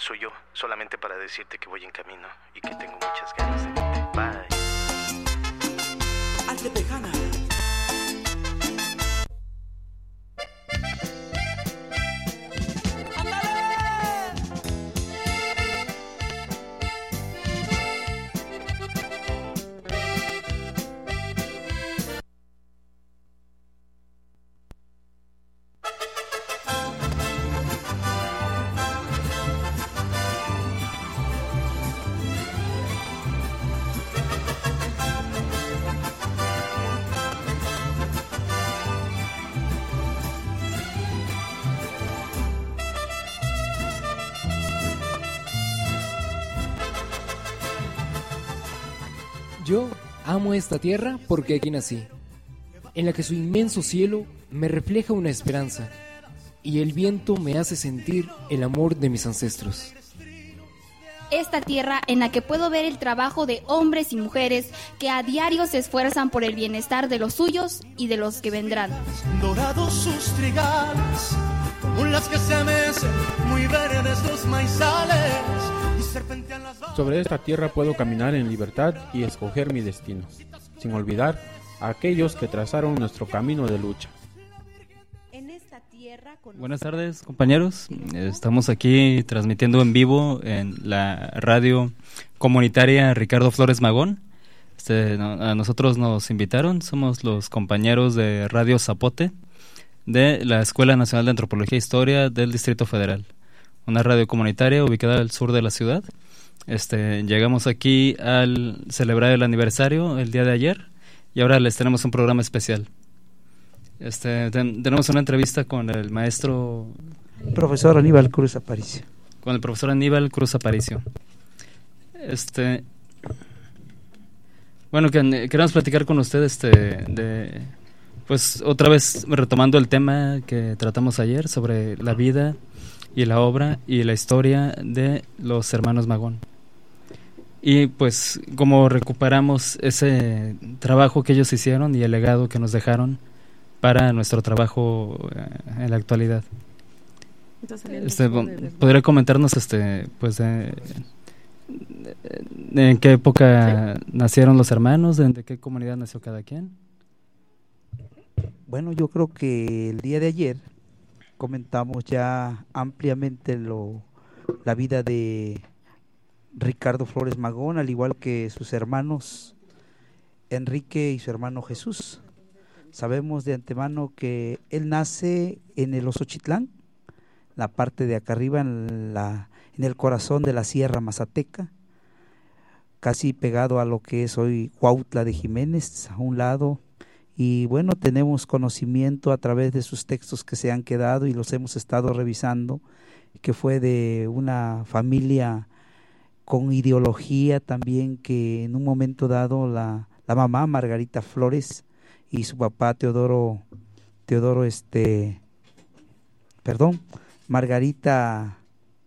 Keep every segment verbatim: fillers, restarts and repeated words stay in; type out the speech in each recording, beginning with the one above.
soy yo, solamente para decirte que voy en camino y que tengo muchas ganas de verte. Bye. Altepejana. Yo amo esta tierra porque aquí nací, en la que su inmenso cielo me refleja una esperanza y el viento me hace sentir el amor de mis ancestros. Esta tierra en la que puedo ver el trabajo de hombres y mujeres que a diario se esfuerzan por el bienestar de los suyos y de los que vendrán. Dorados sus trigales, como las que se mecen, muy verdes los maizales. Sobre esta tierra puedo caminar en libertad y escoger mi destino, sin olvidar a aquellos que trazaron nuestro camino de lucha. Buenas tardes, compañeros. Estamos aquí transmitiendo en vivo en la radio comunitaria Ricardo Flores Magón. Este, no, a nosotros nos invitaron, somos los compañeros de Radio Zapote de la Escuela Nacional de Antropología e Historia del Distrito Federal, una radio comunitaria ubicada al sur de la ciudad. Este, llegamos aquí al celebrar el aniversario el día de ayer y ahora les tenemos un programa especial. Este, ten, tenemos una entrevista con el maestro profesor Aníbal Cruz Aparicio. Con el profesor Aníbal Cruz Aparicio. Este, bueno, que, queremos platicar con usted, este, de, pues otra vez retomando el tema que tratamos ayer sobre la vida y la obra y la historia de los hermanos Magón. Y pues cómo recuperamos ese trabajo que ellos hicieron y el legado que nos dejaron para nuestro trabajo eh, en la actualidad. Este, ¿podría comentarnos este pues de, de, de en qué época sí. nacieron los hermanos, de, de qué comunidad nació cada quien? Bueno, yo creo que el día de ayer comentamos ya ampliamente lo, la vida de Ricardo Flores Magón, al igual que sus hermanos Enrique y su hermano Jesús. Sabemos de antemano que él nace en el Osochitlán, la parte de acá arriba, en, la, en el corazón de la Sierra Mazateca, casi pegado a lo que es hoy Cuautla de Jiménez, a un lado. Y bueno, tenemos conocimiento a través de sus textos que se han quedado y los hemos estado revisando, que fue de una familia con ideología también, que en un momento dado la, la mamá Margarita Flores y su papá Teodoro, Teodoro este, perdón, Margarita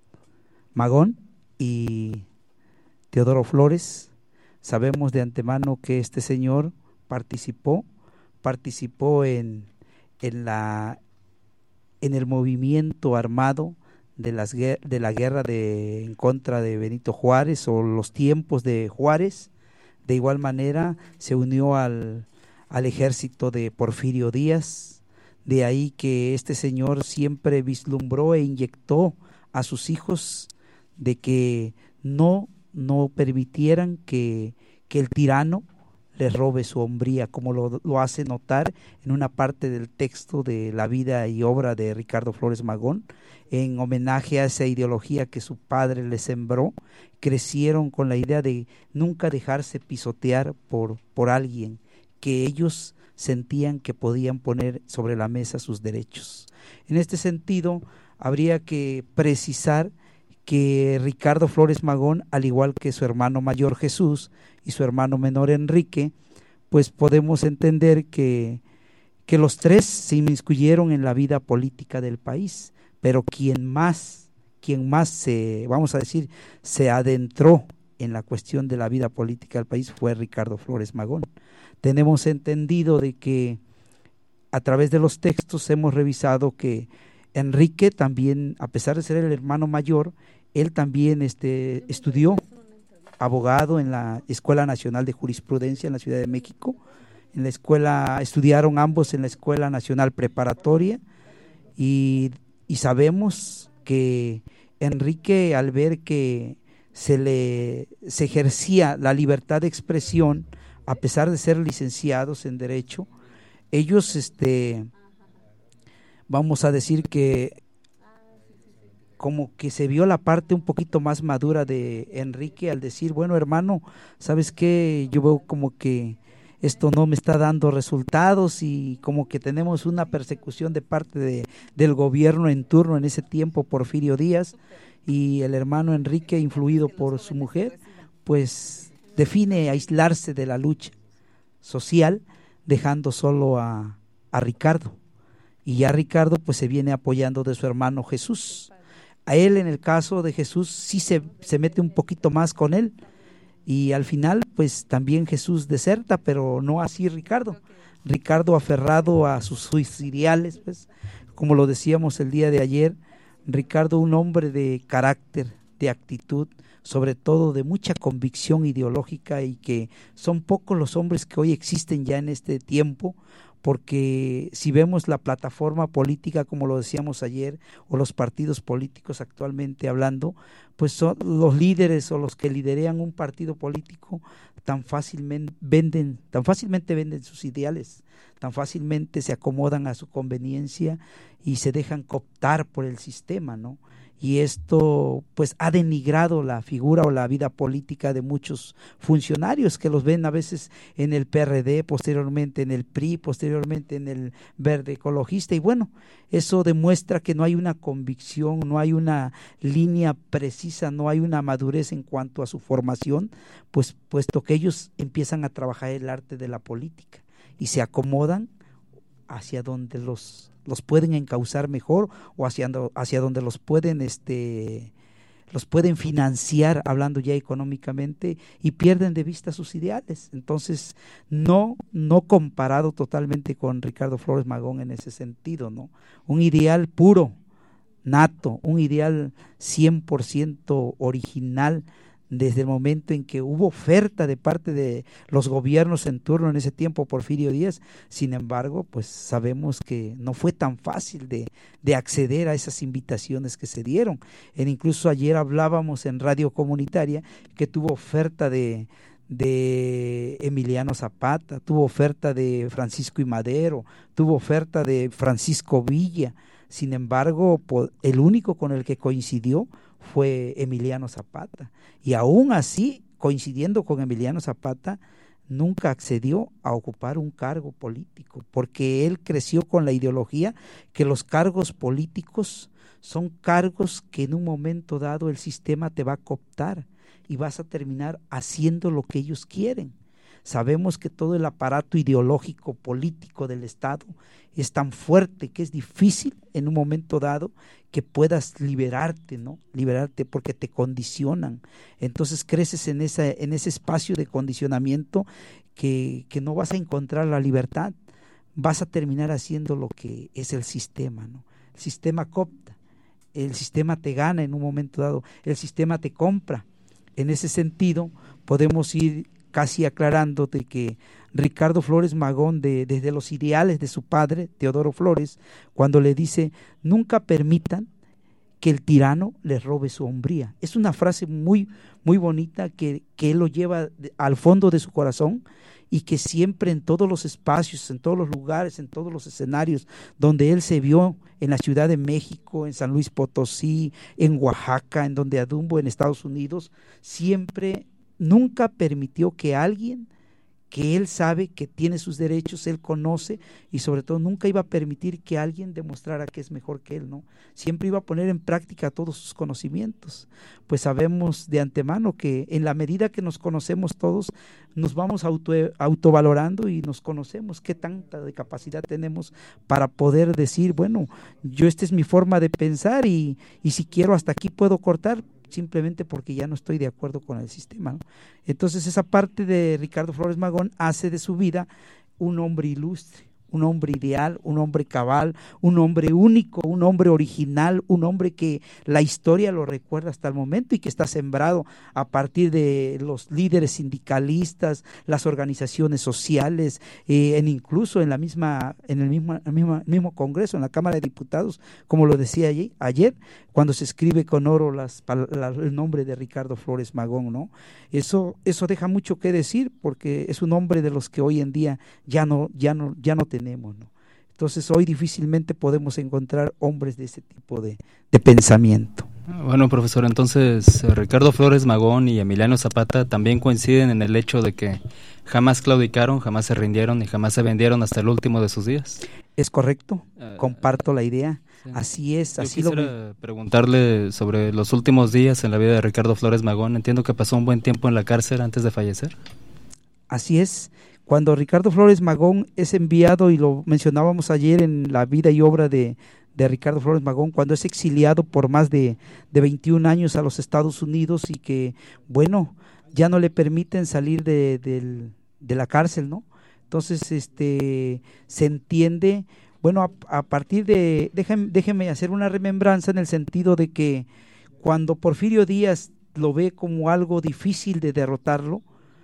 Magón y Teodoro Flores, sabemos de antemano que este señor participó, participó en, en la, en el movimiento armado de las de la guerra de en contra de Benito Juárez o los tiempos de Juárez. De igual manera se unió al al ejército de Porfirio Díaz. De ahí que este señor siempre vislumbró e inyectó a sus hijos de que no, no permitieran que, que el tirano les robe su hombría, como lo, lo hace notar en una parte del texto de la vida y obra de Ricardo Flores Magón, en homenaje a esa ideología que su padre les sembró. Crecieron con la idea de nunca dejarse pisotear por, por alguien, que ellos sentían que podían poner sobre la mesa sus derechos. En este sentido, habría que precisar que Ricardo Flores Magón, al igual que su hermano mayor Jesús y su hermano menor Enrique, pues podemos entender que, que los tres se inmiscuyeron en la vida política del país, pero quien más, quien más se, vamos a decir, se adentró en la cuestión de la vida política del país fue Ricardo Flores Magón. Tenemos entendido de que a través de los textos hemos revisado que Enrique también, a pesar de ser el hermano mayor, Él también este, estudió abogado en la Escuela Nacional de Jurisprudencia en la Ciudad de México. En la escuela, estudiaron ambos en la Escuela Nacional Preparatoria, y, y sabemos que Enrique, al ver que se le se ejercía la libertad de expresión, a pesar de ser licenciados en Derecho, ellos, este, vamos a decir que como que se vio la parte un poquito más madura de Enrique al decir, bueno, hermano, ¿sabes qué? Yo veo como que esto no me está dando resultados, y como que tenemos una persecución de parte de, del gobierno en turno en ese tiempo, Porfirio Díaz, y el hermano Enrique, influido por su mujer, pues define aislarse de la lucha social, dejando solo a, a Ricardo, y ya Ricardo pues se viene apoyando de su hermano Jesús. A él, en el caso de Jesús, sí se, se mete un poquito más con él, y al final pues también Jesús deserta, pero no así Ricardo. Ricardo, aferrado a sus, sus ideales, pues, como lo decíamos el día de ayer, Ricardo, un hombre de carácter, de actitud, sobre todo de mucha convicción ideológica, y que son pocos los hombres que hoy existen ya en este tiempo, porque si vemos la plataforma política, como lo decíamos ayer, o los partidos políticos actualmente hablando, pues son los líderes o los que liderean un partido político tan fácilmente venden, tan fácilmente venden sus ideales, tan fácilmente se acomodan a su conveniencia y se dejan cooptar por el sistema, ¿no? Y esto pues ha denigrado la figura o la vida política de muchos funcionarios, que los ven a veces en el P R D, posteriormente en el P R I, posteriormente en el Verde Ecologista, y bueno, eso demuestra que no hay una convicción, no hay una línea precisa, no hay una madurez en cuanto a su formación, pues puesto que ellos empiezan a trabajar el arte de la política y se acomodan hacia donde los los pueden encauzar mejor, o hacia, hacia donde los pueden este los pueden financiar, hablando ya económicamente, y pierden de vista sus ideales. Entonces, no no comparado totalmente con Ricardo Flores Magón en ese sentido, ¿no? Un ideal puro, nato, un ideal cien por ciento original, desde el momento en que hubo oferta de parte de los gobiernos en turno en ese tiempo, Porfirio Díaz. Sin embargo, pues sabemos que no fue tan fácil de, de acceder a esas invitaciones que se dieron. En, incluso ayer hablábamos en Radio Comunitaria que tuvo oferta de, de Emiliano Zapata, tuvo oferta de Francisco I. Madero, tuvo oferta de Francisco Villa. Sin embargo, el único con el que coincidió fue Emiliano Zapata, y aún así, coincidiendo con Emiliano Zapata, nunca accedió a ocupar un cargo político, porque él creció con la ideología que los cargos políticos son cargos que en un momento dado el sistema te va a cooptar y vas a terminar haciendo lo que ellos quieren. Sabemos que todo el aparato ideológico político del Estado es tan fuerte que es difícil en un momento dado que puedas liberarte, ¿no? Liberarte porque te condicionan. Entonces creces en esa, en ese espacio de condicionamiento que, que no vas a encontrar la libertad. Vas a terminar haciendo lo que es el sistema, ¿no? El sistema coopta, el sistema te gana en un momento dado, el sistema te compra. En ese sentido podemos ir casi aclarándote que Ricardo Flores Magón, de, desde los ideales de su padre, Teodoro Flores, cuando le dice, nunca permitan que el tirano les robe su hombría. Es una frase muy, muy bonita que, que él lo lleva al fondo de su corazón, y que siempre en todos los espacios, en todos los lugares, en todos los escenarios donde él se vio, en la Ciudad de México, en San Luis Potosí, en Oaxaca, en donde adumbo, en Estados Unidos, siempre nunca permitió que alguien que él sabe que tiene sus derechos, él conoce, y sobre todo nunca iba a permitir que alguien demostrara que es mejor que él, ¿no? Siempre iba a poner en práctica todos sus conocimientos. Pues sabemos de antemano que en la medida que nos conocemos todos, nos vamos auto, autovalorando y nos conocemos qué tanta de capacidad tenemos para poder decir, bueno, yo esta es mi forma de pensar, y, y si quiero hasta aquí puedo cortar, simplemente porque ya no estoy de acuerdo con el sistema, ¿no? Entonces esa parte de Ricardo Flores Magón hace de su vida un hombre ilustre, un hombre ideal, un hombre cabal, un hombre único, un hombre original, un hombre que la historia lo recuerda hasta el momento y que está sembrado a partir de los líderes sindicalistas, las organizaciones sociales, eh, en incluso en la misma, en el mismo, el mismo, mismo Congreso, en la Cámara de Diputados, como lo decía ayer, ayer cuando se escribe con oro las, la, el nombre de Ricardo Flores Magón, ¿no? Eso, eso deja mucho que decir, porque es un hombre de los que hoy en día ya no, ya no, ya no tenemos, ¿no? Entonces hoy difícilmente podemos encontrar hombres de ese tipo de, de pensamiento. Bueno, profesor, entonces Ricardo Flores Magón y Emiliano Zapata también coinciden en el hecho de que jamás claudicaron, jamás se rindieron y jamás se vendieron hasta el último de sus días. Es correcto, uh, comparto la idea, sí. Así es. Yo así quisiera lo... preguntarle sobre los últimos días en la vida de Ricardo Flores Magón. Entiendo que pasó un buen tiempo en la cárcel antes de fallecer. Así es. Cuando Ricardo Flores Magón es enviado, y lo mencionábamos ayer en la vida y obra de, de Ricardo Flores Magón, cuando es exiliado por más de, de veintiún años a los Estados Unidos y que, bueno, ya no le permiten salir de, de, de la cárcel, ¿no? Entonces, este, se entiende, bueno, a, a partir de, déjeme, déjeme hacer una remembranza en el sentido de que cuando Porfirio Díaz lo ve como algo difícil de derrotarlo,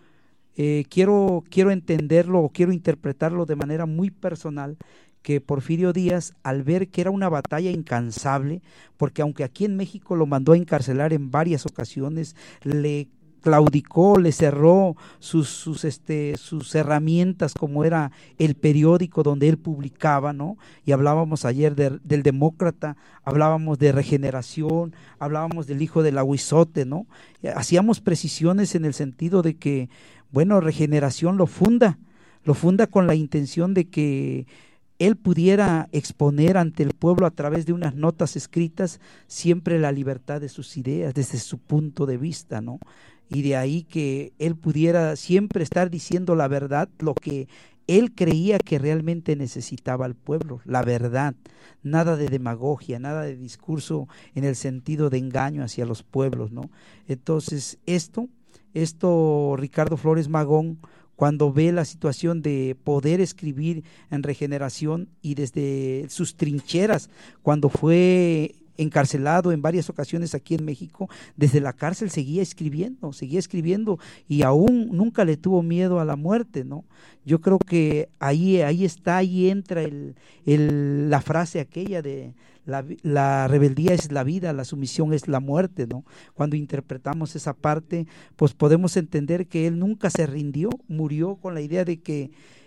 Eh, quiero, quiero entenderlo o quiero interpretarlo de manera muy personal, que Porfirio Díaz, al ver que era una batalla incansable, porque aunque aquí en México lo mandó a encarcelar en varias ocasiones, le claudicó, le cerró sus, sus, este, sus herramientas, como era el periódico donde él publicaba, ¿no? Y hablábamos ayer de, del Demócrata, hablábamos de Regeneración, hablábamos del hijo del Aguizote, ¿no? Hacíamos precisiones en el sentido de que, bueno, Regeneración lo funda, lo funda con la intención de que él pudiera exponer ante el pueblo a través de unas notas escritas siempre la libertad de sus ideas desde su punto de vista, ¿no? Y de ahí que él pudiera siempre estar diciendo la verdad, lo que él creía que realmente necesitaba el pueblo, la verdad, nada de demagogia, nada de discurso en el sentido de engaño hacia los pueblos, ¿no? Entonces esto, esto Ricardo Flores Magón, cuando ve la situación de poder escribir en Regeneración y desde sus trincheras, cuando fue encarcelado en varias ocasiones aquí en México, desde la cárcel seguía escribiendo, seguía escribiendo y aún nunca le tuvo miedo a la muerte, ¿no? Yo creo que ahí, ahí está, ahí entra el, el, la frase aquella de la, la rebeldía es la vida, la sumisión es la muerte, ¿no? Cuando interpretamos esa parte, pues podemos entender que él nunca se rindió, murió con la idea de que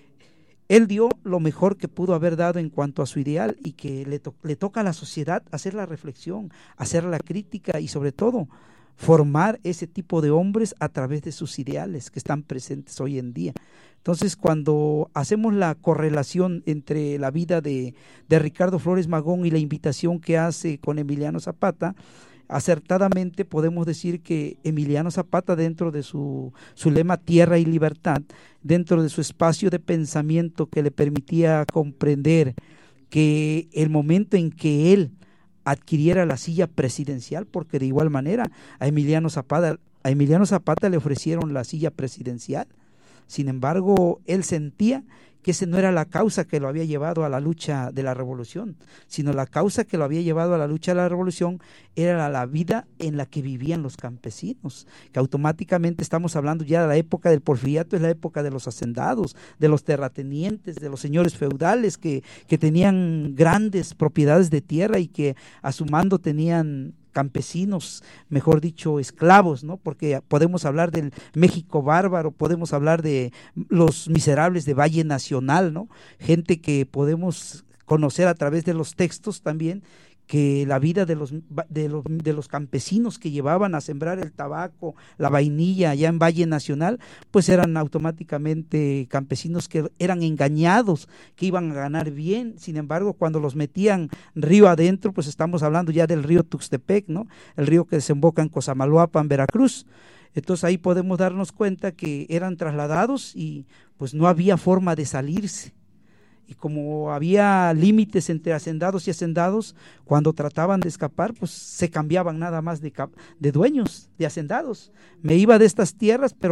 él dio lo mejor que pudo haber dado en cuanto a su ideal y que le, to- le toca a la sociedad hacer la reflexión, hacer la crítica y sobre todo formar ese tipo de hombres a través de sus ideales que están presentes hoy en día. Entonces, cuando hacemos la correlación entre la vida de, de Ricardo Flores Magón y la invitación que hace con Emiliano Zapata, acertadamente podemos decir que Emiliano Zapata, dentro de su, su lema Tierra y Libertad, dentro de su espacio de pensamiento que le permitía comprender que el momento en que él adquiriera la silla presidencial, porque de igual manera a Emiliano Zapata, a Emiliano Zapata le ofrecieron la silla presidencial, sin embargo él sentía que esa no era la causa que lo había llevado a la lucha de la revolución, sino la causa que lo había llevado a la lucha de la revolución era la vida en la que vivían los campesinos, que automáticamente estamos hablando ya de la época del porfiriato, es la época de los hacendados, de los terratenientes, de los señores feudales que, que tenían grandes propiedades de tierra y que a su mando tenían campesinos, mejor dicho, esclavos, ¿no? Porque podemos hablar del México bárbaro, podemos hablar de los miserables de Valle Nacional, ¿no? Gente que podemos conocer a través de los textos también, que la vida de los, de los de los campesinos que llevaban a sembrar el tabaco, la vainilla allá en Valle Nacional, pues eran automáticamente campesinos que eran engañados, que iban a ganar bien. Sin embargo, cuando los metían río adentro, pues estamos hablando ya del río Tuxtepec, ¿no? El río que desemboca en Cosamaloapan, Veracruz. Entonces ahí podemos darnos cuenta que eran trasladados y pues no había forma de salirse. Y como había límites entre hacendados y hacendados, cuando trataban de escapar, pues se cambiaban nada más de, de dueños, de hacendados. Me iba de estas tierras, pero al,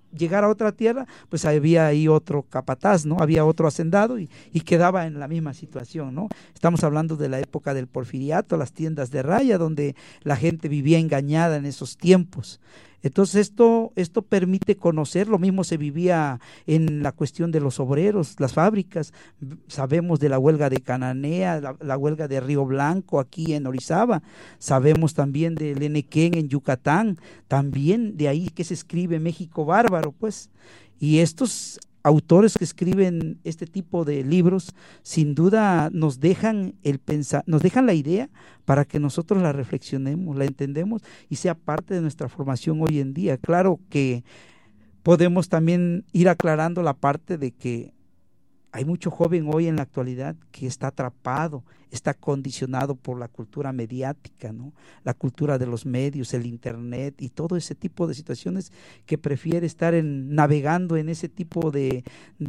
llegar a otra tierra, pues había ahí otro capataz, ¿no? Había otro hacendado y, y quedaba en la misma situación, ¿no? Estamos hablando de la época del porfiriato, las tiendas de raya, donde la gente vivía engañada en esos tiempos. Entonces esto, esto permite conocer, lo mismo se vivía en la cuestión de los obreros, las fábricas, sabemos de la huelga de Cananea, la, la huelga de Río Blanco aquí en Orizaba, sabemos también del Enequén en Yucatán, también de ahí que se escribe México Bárbaro, pues, y estos autores que escriben este tipo de libros sin duda nos dejan el pensar, nos dejan la idea para que nosotros la reflexionemos, la entendemos y sea parte de nuestra formación hoy en día. Claro que podemos también ir aclarando la parte de que hay mucho joven hoy en la actualidad que está atrapado, está condicionado por la cultura mediática, ¿no? La cultura de los medios, el internet y todo ese tipo de situaciones, que prefiere estar en, navegando en ese tipo de,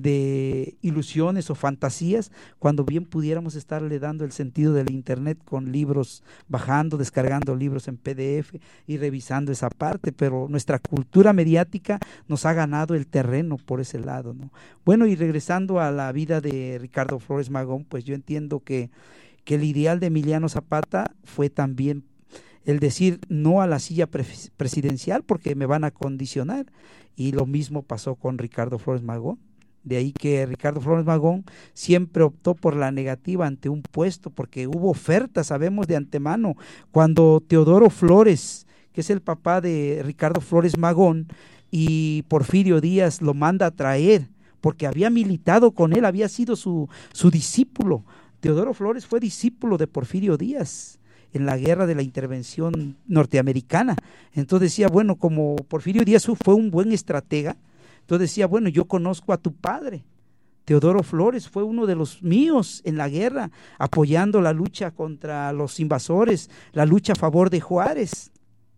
de ilusiones o fantasías, cuando bien pudiéramos estarle dando el sentido del internet con libros, bajando, descargando libros en P D F y revisando esa parte, pero nuestra cultura mediática nos ha ganado el terreno por ese lado, ¿no? Bueno, y regresando a la vida de Ricardo Flores Magón, pues yo entiendo que que el ideal de Emiliano Zapata fue también el decir no a la silla pre presidencial porque me van a condicionar, y lo mismo pasó con Ricardo Flores Magón. De ahí que Ricardo Flores Magón siempre optó por la negativa ante un puesto, porque hubo ofertas, sabemos de antemano, cuando Teodoro Flores, que es el papá de Ricardo Flores Magón, y Porfirio Díaz lo manda a traer, porque había militado con él, había sido su, su discípulo. Teodoro Flores fue discípulo de Porfirio Díaz en la guerra de la intervención norteamericana. Entonces decía, bueno, como Porfirio Díaz fue un buen estratega, entonces decía, bueno, yo conozco a tu padre. Teodoro Flores fue uno de los míos en la guerra, apoyando la lucha contra los invasores, la lucha a favor de Juárez.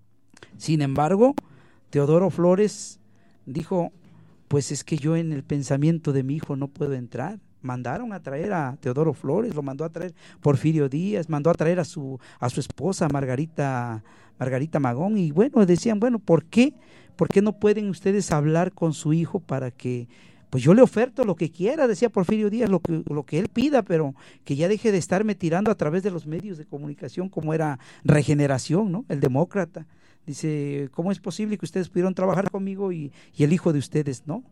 Sin embargo, Teodoro Flores dijo, pues es que yo en el pensamiento de mi hijo no puedo entrar. Mandaron a traer a Teodoro Flores, lo mandó a traer Porfirio Díaz, mandó a traer a su a su esposa Margarita Margarita Magón, y bueno, decían, bueno, ¿por qué? ¿Por qué no pueden ustedes hablar con su hijo para que, pues yo le oferto lo que quiera, decía Porfirio Díaz, lo que, lo que él pida, pero que ya deje de estarme tirando a través de los medios de comunicación como era Regeneración, ¿no? El Demócrata. Dice, ¿cómo es posible que ustedes pudieron trabajar conmigo y, y el hijo de ustedes no?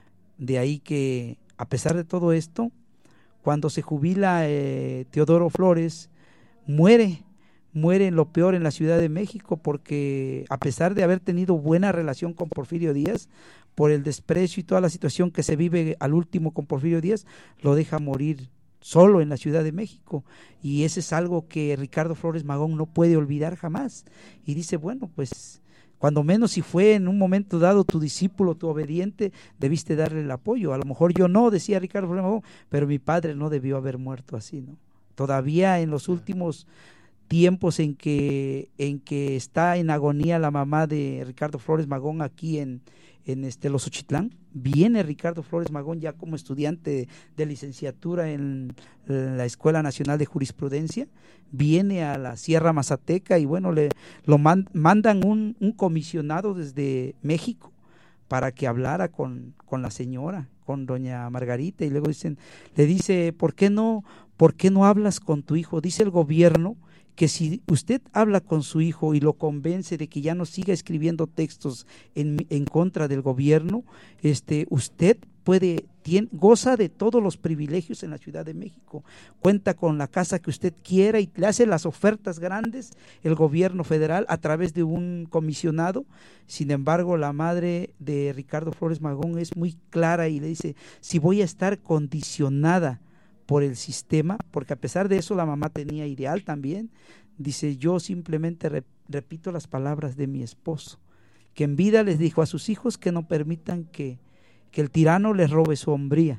De ahí que a pesar de todo esto, cuando se jubila eh, Teodoro Flores, muere, muere en lo peor en la Ciudad de México, porque a pesar de haber tenido buena relación con Porfirio Díaz, por el desprecio y toda la situación que se vive al último con Porfirio Díaz, lo deja morir solo en la Ciudad de México, y ese es algo que Ricardo Flores Magón no puede olvidar jamás, y dice, bueno, pues cuando menos si fue en un momento dado tu discípulo, tu obediente, debiste darle el apoyo. A lo mejor yo no, decía Ricardo Flores Magón, pero mi padre no debió haber muerto así, ¿no? Todavía en los últimos tiempos en que, en que está en agonía la mamá de Ricardo Flores Magón aquí en, en este Los Ochitlán, viene Ricardo Flores Magón ya como estudiante de licenciatura en la Escuela Nacional de Jurisprudencia, viene a la Sierra Mazateca y bueno, le lo man, mandan un, un comisionado desde México para que hablara con, con la señora, con doña Margarita, y luego dicen, le dice, ¿por qué no, por qué no hablas con tu hijo? Dice el gobierno que si usted habla con su hijo y lo convence de que ya no siga escribiendo textos en, en contra del gobierno, este, usted puede, tiene, goza de todos los privilegios en la Ciudad de México, cuenta con la casa que usted quiera y le hace las ofertas grandes el gobierno federal a través de un comisionado. Sin embargo, la madre de Ricardo Flores Magón es muy clara y le dice, si voy a estar condicionada por el sistema, porque a pesar de eso la mamá tenía ideal también, dice, yo simplemente rep repito las palabras de mi esposo, que en vida les dijo a sus hijos que no permitan que, que el tirano les robe su hombría,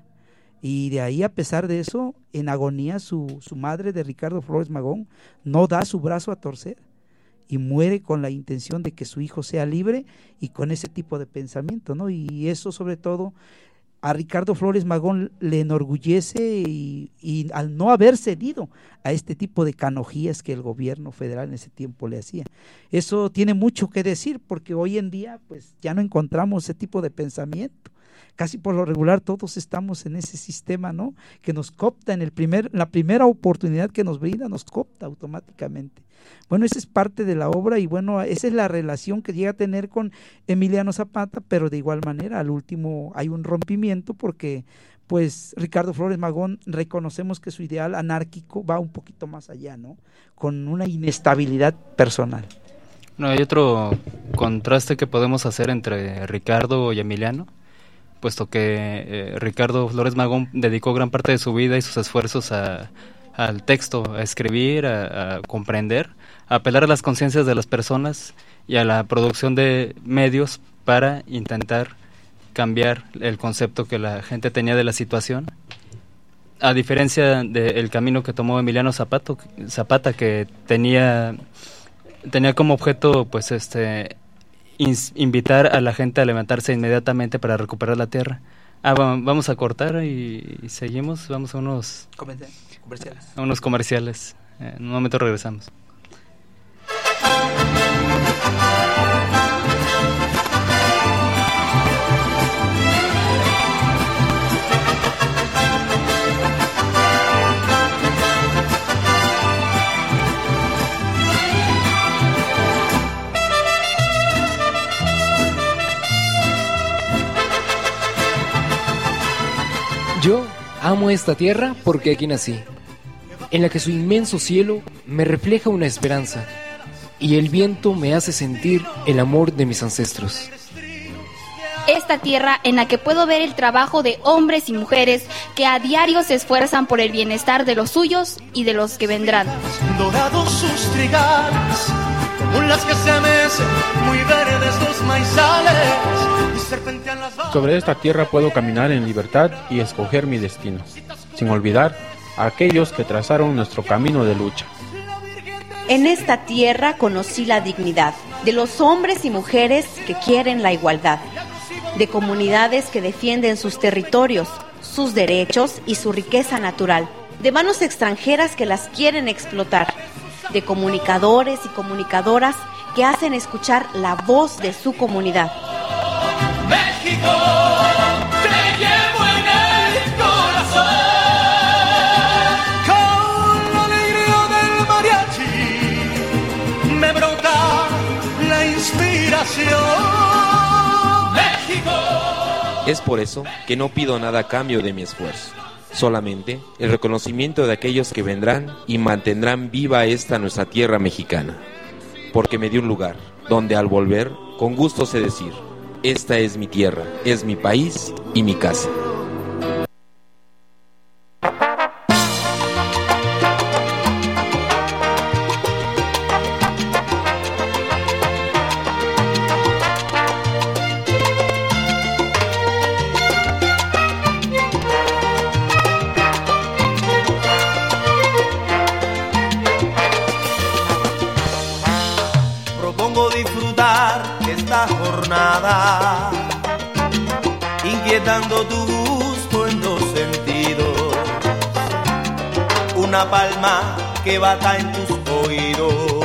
y de ahí a pesar de eso, en agonía su, su madre de Ricardo Flores Magón no da su brazo a torcer, y muere con la intención de que su hijo sea libre y con ese tipo de pensamiento, ¿no? Y eso sobre todo a Ricardo Flores Magón le enorgullece y, y al no haber cedido a este tipo de canojías que el gobierno federal en ese tiempo le hacía. Eso tiene mucho que decir, porque hoy en día pues ya no encontramos ese tipo de pensamiento. Casi por lo regular todos estamos en ese sistema, ¿no? Que nos coopta en el primer, la primera oportunidad que nos brinda, nos coopta automáticamente. Bueno, esa es parte de la obra y bueno, esa es la relación que llega a tener con Emiliano Zapata, pero de igual manera al último hay un rompimiento porque pues Ricardo Flores Magón reconocemos que su ideal anárquico va un poquito más allá, ¿no? Con una inestabilidad personal. No, hay otro contraste que podemos hacer entre Ricardo y Emiliano, puesto que eh, Ricardo Flores Magón dedicó gran parte de su vida y sus esfuerzos a, al texto, a escribir, a, a comprender, a apelar a las conciencias de las personas y a la producción de medios para intentar cambiar el concepto que la gente tenía de la situación. A diferencia del camino que tomó Emiliano Zapata, Zapata que tenía, tenía como objeto pues este invitar a la gente a levantarse inmediatamente para recuperar la tierra. Ah, vamos a cortar y, y seguimos, vamos a unos comerciales. A unos comerciales. En un momento regresamos. Yo amo esta tierra porque aquí nací, en la que su inmenso cielo me refleja una esperanza y el viento me hace sentir el amor de mis ancestros. Esta tierra en la que puedo ver el trabajo de hombres y mujeres que a diario se esfuerzan por el bienestar de los suyos y de los que vendrán. Dorados sus trigales, como las que se mecen, muy verdes los maizales, y serpentean las bajas. Sobre esta tierra puedo caminar en libertad y escoger mi destino, sin olvidar a aquellos que trazaron nuestro camino de lucha. En esta tierra conocí la dignidad de los hombres y mujeres que quieren la igualdad, de comunidades que defienden sus territorios, sus derechos y su riqueza natural, de manos extranjeras que las quieren explotar, de comunicadores y comunicadoras que hacen escuchar la voz de su comunidad. México, te llevo en el corazón, con la alegría del mariachi, me brota la inspiración. México. Es por eso que no pido nada a cambio de mi esfuerzo, solamente el reconocimiento de aquellos que vendrán y mantendrán viva esta nuestra tierra mexicana, porque me dio un lugar donde al volver, con gusto sé decir, esta es mi tierra, es mi país y mi casa. Inquietando tu gusto en dos sentidos, una palma que bata en tus oídos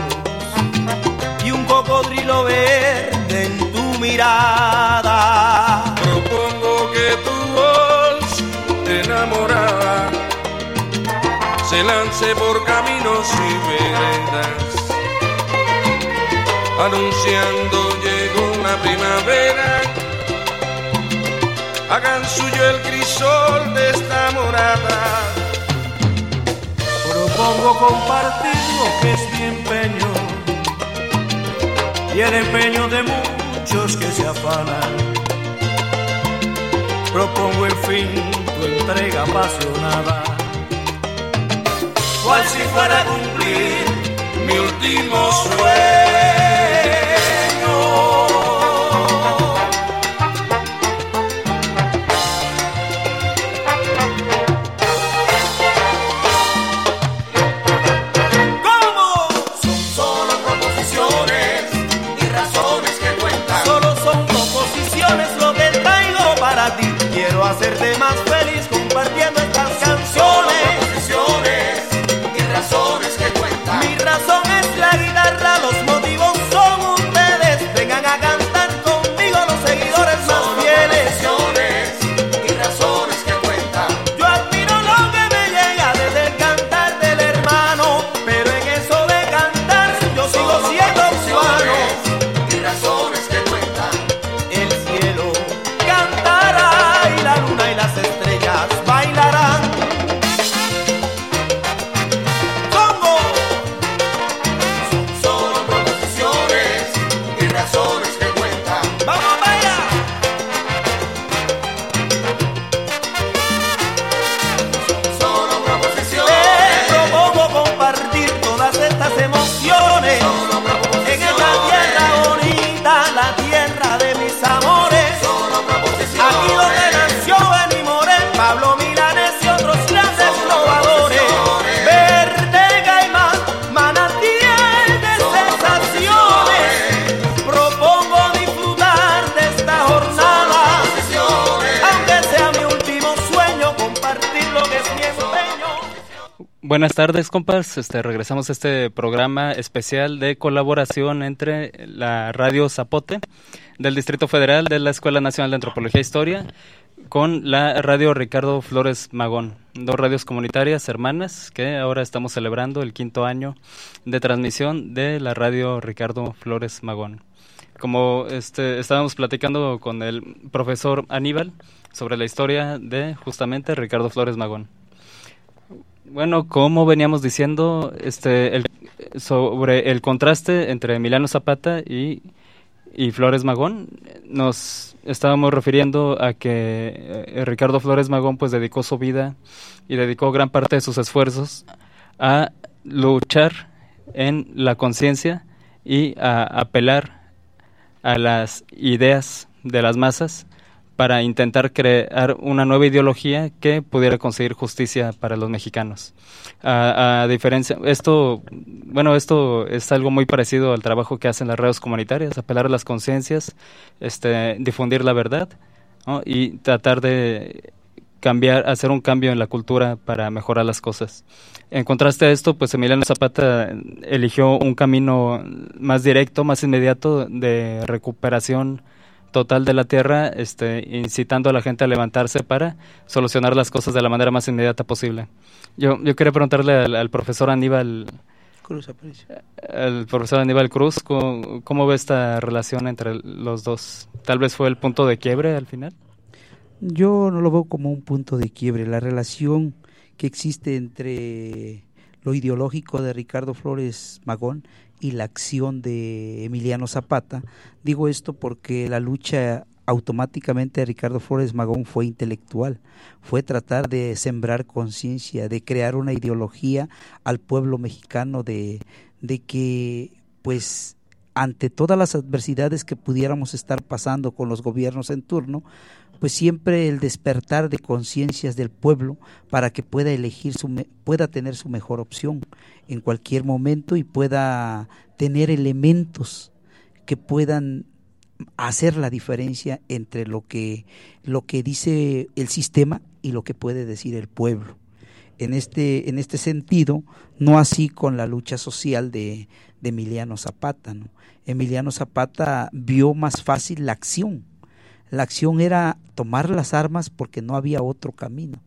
y un cocodrilo verde en tu mirada. Propongo que tu voz enamorada se lance por caminos y veredas, anunciando llegó una primavera. Hagan suyo el crisol de esta morada. Propongo compartir lo que es mi empeño y el empeño de muchos que se afanan. Propongo en fin tu entrega apasionada, cual si fuera a cumplir mi último sueño. Quiero hacerte más feliz compartiendo estas canciones. Composiciones y razones que cuentan. Mi razón es la guitarra, los motivos son ustedes. Vengan a cantar conmigo los seguidores más fieles. Composiciones y razones que cuentan. Yo admiro lo que me llega desde el cantar del hermano, pero en eso de cantar yo sigo siendo cubano. Y razones que cuentan. El cielo cantará y la luna y las estrellas bailarán. Congo. Son solo proposiciones y razones que cuentan. ¡Vamos a bailar! Son solo proposiciones. Te propongo compartir todas estas emociones en esta tierra bonita, la tierra de mis amores. Aquí donde nació Benny Moré, Pablo Milanés y otros grandes trovadores. Verde Caimán, manantial de sensaciones. Propongo disfrutar de esta jornada, aunque sea mi último sueño, compartir lo que es mi empeño. Buenas tardes, compas. Este, regresamos a este programa especial de colaboración entre la Radio Zapote del Distrito Federal de la Escuela Nacional de Antropología e Historia con la Radio Ricardo Flores Magón, dos radios comunitarias hermanas que ahora estamos celebrando el quinto año de transmisión de la Radio Ricardo Flores Magón. Como este, estábamos platicando con el profesor Aníbal sobre la historia de justamente Ricardo Flores Magón. Bueno, como veníamos diciendo, este, el, sobre el contraste entre Emiliano Zapata y, y Flores Magón, nos estábamos refiriendo a que eh, Ricardo Flores Magón pues dedicó su vida y dedicó gran parte de sus esfuerzos a luchar en la conciencia y a apelar a las ideas de las masas para intentar crear una nueva ideología que pudiera conseguir justicia para los mexicanos. A, a diferencia, esto, bueno, esto es algo muy parecido al trabajo que hacen las radios comunitarias, apelar a las conciencias, este, difundir la verdad, ¿no? Y tratar de cambiar, hacer un cambio en la cultura para mejorar las cosas. En contraste a esto, pues Emiliano Zapata eligió un camino más directo, más inmediato de recuperación total de la tierra, este, incitando a la gente a levantarse para solucionar las cosas de la manera más inmediata posible. Yo, yo quería preguntarle al, al profesor Aníbal Cruz, Aparicio. al profesor Aníbal Cruz, ¿cómo, ¿cómo ve esta relación entre los dos? ¿Tal vez fue el punto de quiebre al final? Yo no lo veo como un punto de quiebre. La relación que existe entre lo ideológico de Ricardo Flores Magón y la acción de Emiliano Zapata. Digo esto porque la lucha automáticamente de Ricardo Flores Magón fue intelectual, fue tratar de sembrar conciencia, de crear una ideología al pueblo mexicano de, de que pues ante todas las adversidades que pudiéramos estar pasando con los gobiernos en turno, pues siempre el despertar de conciencias del pueblo para que pueda elegir su me, pueda tener su mejor opción en cualquier momento y pueda tener elementos que puedan hacer la diferencia entre lo que lo que dice el sistema y lo que puede decir el pueblo. En este en este sentido, no así con la lucha social de, de Emiliano Zapata, ¿no? Emiliano Zapata vio más fácil la acción. La acción era tomar las armas porque no había otro camino.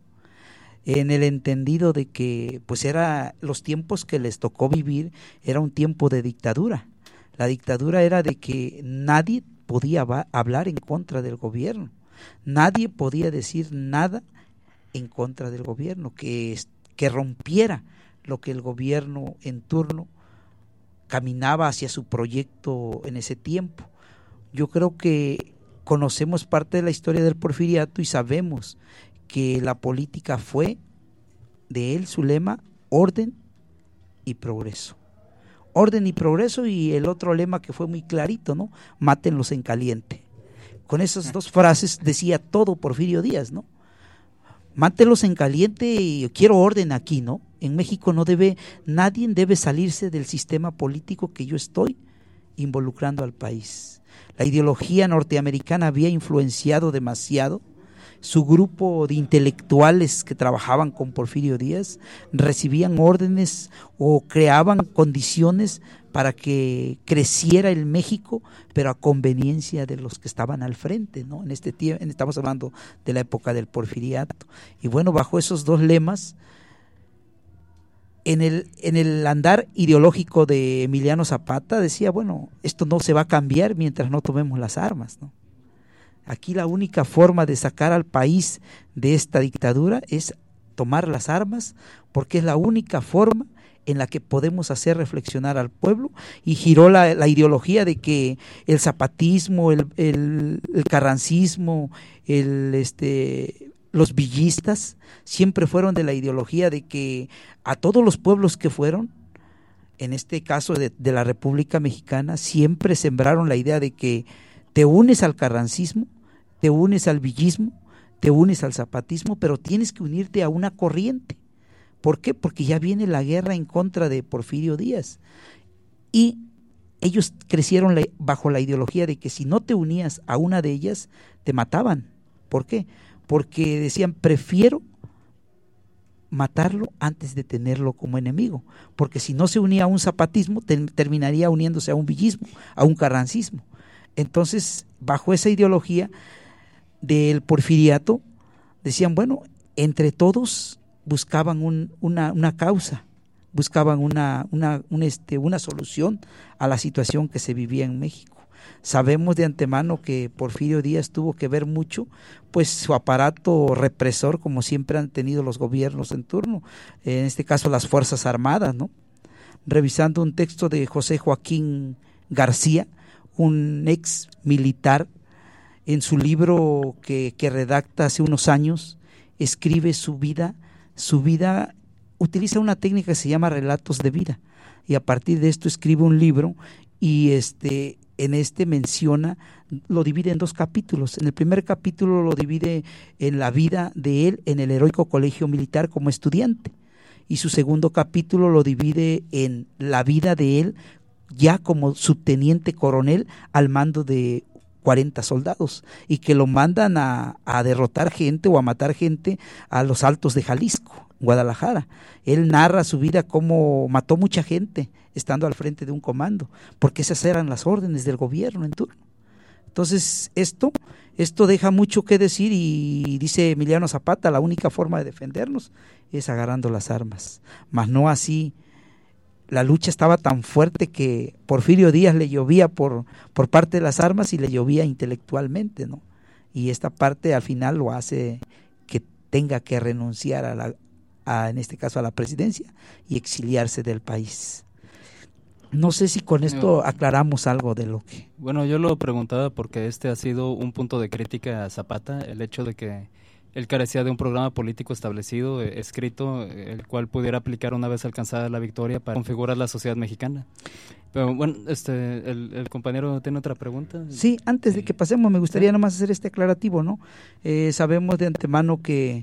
En el entendido de que pues era los tiempos que les tocó vivir, era un tiempo de dictadura. La dictadura era de que nadie podía va- hablar en contra del gobierno. Nadie podía decir nada en contra del gobierno, que, que rompiera lo que el gobierno en turno caminaba hacia su proyecto en ese tiempo. Yo creo que conocemos parte de la historia del porfiriato y sabemos que la política fue de él su lema, orden y progreso. Orden y progreso, y el otro lema que fue muy clarito, ¿no? Mátenlos en caliente. Con esas dos frases decía todo Porfirio Díaz, ¿no? Mátenlos en caliente y quiero orden aquí, ¿no? En México no debe, nadie debe salirse del sistema político que yo estoy involucrando al país. La ideología norteamericana había influenciado demasiado su grupo de intelectuales que trabajaban con Porfirio Díaz recibían órdenes o creaban condiciones para que creciera el México, pero a conveniencia de los que estaban al frente, ¿no? En este tiempo, estamos hablando de la época del porfiriato. Y bueno, bajo esos dos lemas, en el, en el andar ideológico de Emiliano Zapata decía, bueno, esto no se va a cambiar mientras no tomemos las armas, ¿no? Aquí la única forma de sacar al país de esta dictadura es tomar las armas, porque es la única forma en la que podemos hacer reflexionar al pueblo, y giró la, la ideología de que el zapatismo, el, el, el carrancismo, el, este, los villistas, siempre fueron de la ideología de que a todos los pueblos que fueron, en este caso de, de la República Mexicana, siempre sembraron la idea de que te unes al carrancismo, te unes al villismo, te unes al zapatismo, pero tienes que unirte a una corriente. ¿Por qué? Porque ya viene la guerra en contra de Porfirio Díaz. Y ellos crecieron la, bajo la ideología de que si no te unías a una de ellas, te mataban. ¿Por qué? Porque decían, prefiero matarlo antes de tenerlo como enemigo. Porque si no se unía a un zapatismo, te, terminaría uniéndose a un villismo, a un carrancismo. Entonces, bajo esa ideología del porfiriato, decían, bueno, entre todos buscaban un, una, una causa, buscaban una, una, un este, una solución a la situación que se vivía en México. Sabemos de antemano que Porfirio Díaz tuvo que ver mucho, pues su aparato represor, como siempre han tenido los gobiernos en turno, en este caso las Fuerzas Armadas, ¿no? Revisando un texto de José Joaquín García, un ex militar, en su libro que, que redacta hace unos años, escribe su vida, su vida, utiliza una técnica que se llama relatos de vida, y a partir de esto escribe un libro, y este en este menciona, lo divide en dos capítulos. En el primer capítulo lo divide en la vida de él en el heroico colegio militar como estudiante, y su segundo capítulo lo divide en la vida de él ya como subteniente coronel al mando de cuarenta soldados, y que lo mandan a, a derrotar gente o a matar gente a los Altos de Jalisco, Guadalajara. Él narra su vida cómo mató mucha gente estando al frente de un comando, porque esas eran las órdenes del gobierno en turno. Entonces esto, esto deja mucho que decir, y dice Emiliano Zapata, la única forma de defendernos es agarrando las armas, mas no así. La lucha estaba tan fuerte que Porfirio Díaz le llovía por, por parte de las armas y le llovía intelectualmente, ¿no? Y esta parte al final lo hace que tenga que renunciar a la, a, en este caso a la presidencia, y exiliarse del país. No sé si con esto aclaramos algo de lo que... Bueno, yo lo preguntaba porque este ha sido un punto de crítica a Zapata, el hecho de que él carecía de un programa político establecido, eh, escrito, eh, el cual pudiera aplicar una vez alcanzada la victoria para configurar la sociedad mexicana. Pero bueno, este, el, el compañero tiene otra pregunta. Sí, antes de que pasemos, me gustaría nomás hacer este aclarativo, ¿no? Eh, sabemos de antemano que,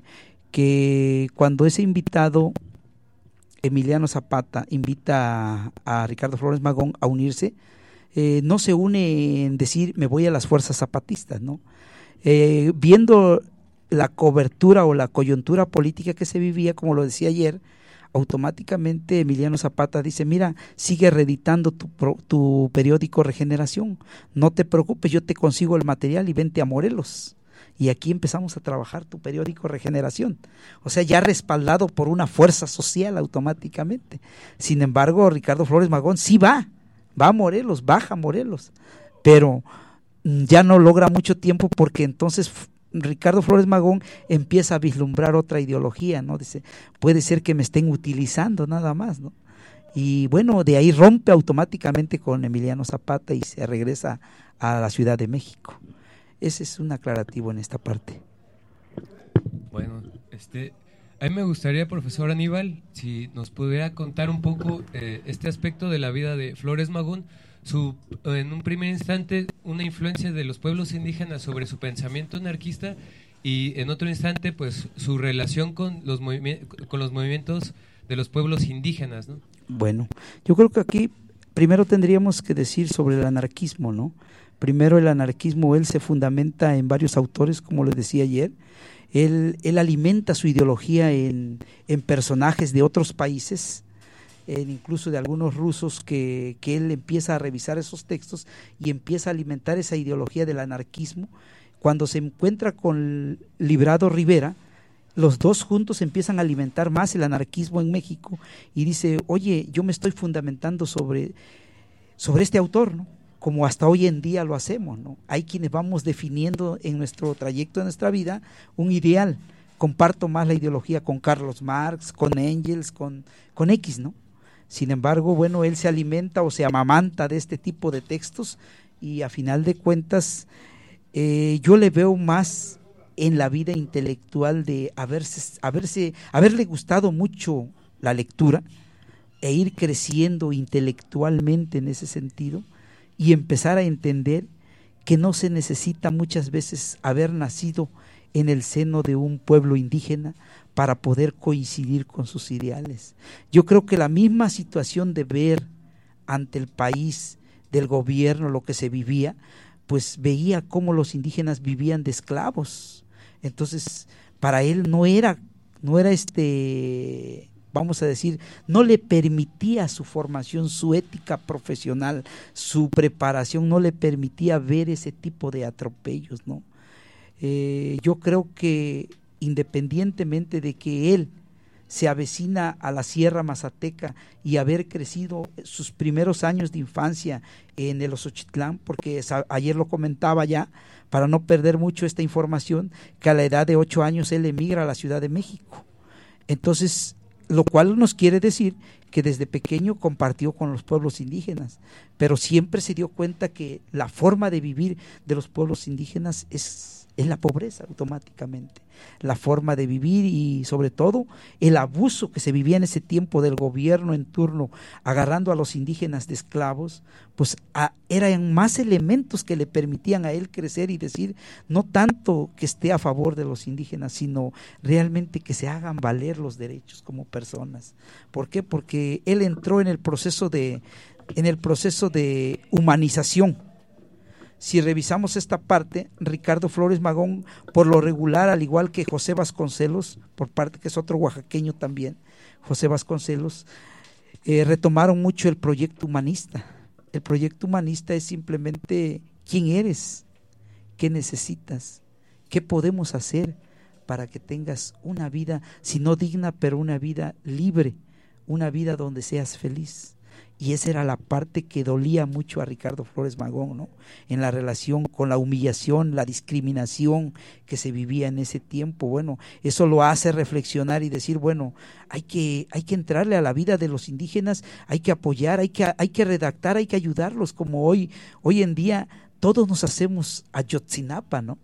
que cuando ese invitado, Emiliano Zapata, invita a, a Ricardo Flores Magón a unirse, eh, no se une en decir me voy a las fuerzas zapatistas, ¿no? Eh, viendo la cobertura o la coyuntura política que se vivía, como lo decía ayer, automáticamente Emiliano Zapata dice, mira, sigue reeditando tu, tu periódico Regeneración, no te preocupes, yo te consigo el material y vente a Morelos. Y aquí empezamos a trabajar tu periódico Regeneración, o sea, ya respaldado por una fuerza social automáticamente. Sin embargo, Ricardo Flores Magón sí va, va a Morelos, baja a Morelos, pero ya no logra mucho tiempo, porque entonces Ricardo Flores Magón empieza a vislumbrar otra ideología, ¿no? Dice, puede ser que me estén utilizando nada más, ¿no? Y bueno, de ahí rompe automáticamente con Emiliano Zapata y se regresa a la Ciudad de México. Ese es un aclarativo en esta parte. Bueno, este, a mí me gustaría, profesor Aníbal, si nos pudiera contar un poco eh, este aspecto de la vida de Flores Magón, su, en un primer instante una influencia de los pueblos indígenas sobre su pensamiento anarquista, y en otro instante pues su relación con los, movimi- con los movimientos de los pueblos indígenas, ¿no? Bueno, yo creo que aquí primero tendríamos que decir sobre el anarquismo, ¿no? Primero, el anarquismo, él se fundamenta en varios autores, como les decía ayer. Él, él alimenta su ideología en, en personajes de otros países, en incluso de algunos rusos, que, que él empieza a revisar esos textos y empieza a alimentar esa ideología del anarquismo. Cuando se encuentra con Librado Rivera, los dos juntos empiezan a alimentar más el anarquismo en México, y dice, oye, yo me estoy fundamentando sobre, sobre este autor, ¿no? Como hasta hoy en día lo hacemos, ¿no? Hay quienes vamos definiendo en nuestro trayecto de nuestra vida un ideal. Comparto más la ideología con Carlos Marx, con Engels, con, con X, ¿no? Sin embargo, bueno, él se alimenta o se amamanta de este tipo de textos, y a final de cuentas eh, yo le veo más en la vida intelectual de haberse, haberse, haberle gustado mucho la lectura e ir creciendo intelectualmente en ese sentido, y empezar a entender que no se necesita muchas veces haber nacido en el seno de un pueblo indígena para poder coincidir con sus ideales. Yo creo que la misma situación de ver ante el país del gobierno lo que se vivía, pues veía cómo los indígenas vivían de esclavos. Entonces, para él no era, no era este... vamos a decir, no le permitía su formación, su ética profesional, su preparación, no le permitía ver ese tipo de atropellos, ¿no? Eh, yo creo que independientemente de que él se avecina a la Sierra Mazateca y haber crecido sus primeros años de infancia en el Osochitlán, porque ayer lo comentaba ya, para no perder mucho esta información, que a la edad de ocho años él emigra a la Ciudad de México. Entonces, lo cual nos quiere decir que desde pequeño compartió con los pueblos indígenas, pero siempre se dio cuenta que la forma de vivir de los pueblos indígenas es, es la pobreza automáticamente, la forma de vivir, y sobre todo el abuso que se vivía en ese tiempo del gobierno en turno, agarrando a los indígenas de esclavos, pues a, eran más elementos que le permitían a él crecer y decir, no tanto que esté a favor de los indígenas, sino realmente que se hagan valer los derechos como personas. ¿Por qué? Porque él entró en el proceso de, en el proceso de humanización. Si revisamos esta parte, Ricardo Flores Magón, por lo regular, al igual que José Vasconcelos, por parte que es otro oaxaqueño también, José Vasconcelos, eh, retomaron mucho el proyecto humanista. El proyecto humanista es simplemente quién eres, qué necesitas, qué podemos hacer para que tengas una vida, si no digna, pero una vida libre, una vida donde seas feliz. Y esa era la parte que dolía mucho a Ricardo Flores Magón, ¿no? En la relación con la humillación, la discriminación que se vivía en ese tiempo. Bueno, eso lo hace reflexionar y decir, bueno, hay que, hay que entrarle a la vida de los indígenas, hay que apoyar, hay que, hay que redactar, hay que ayudarlos, como hoy, hoy en día todos nos hacemos Ayotzinapa, ¿no?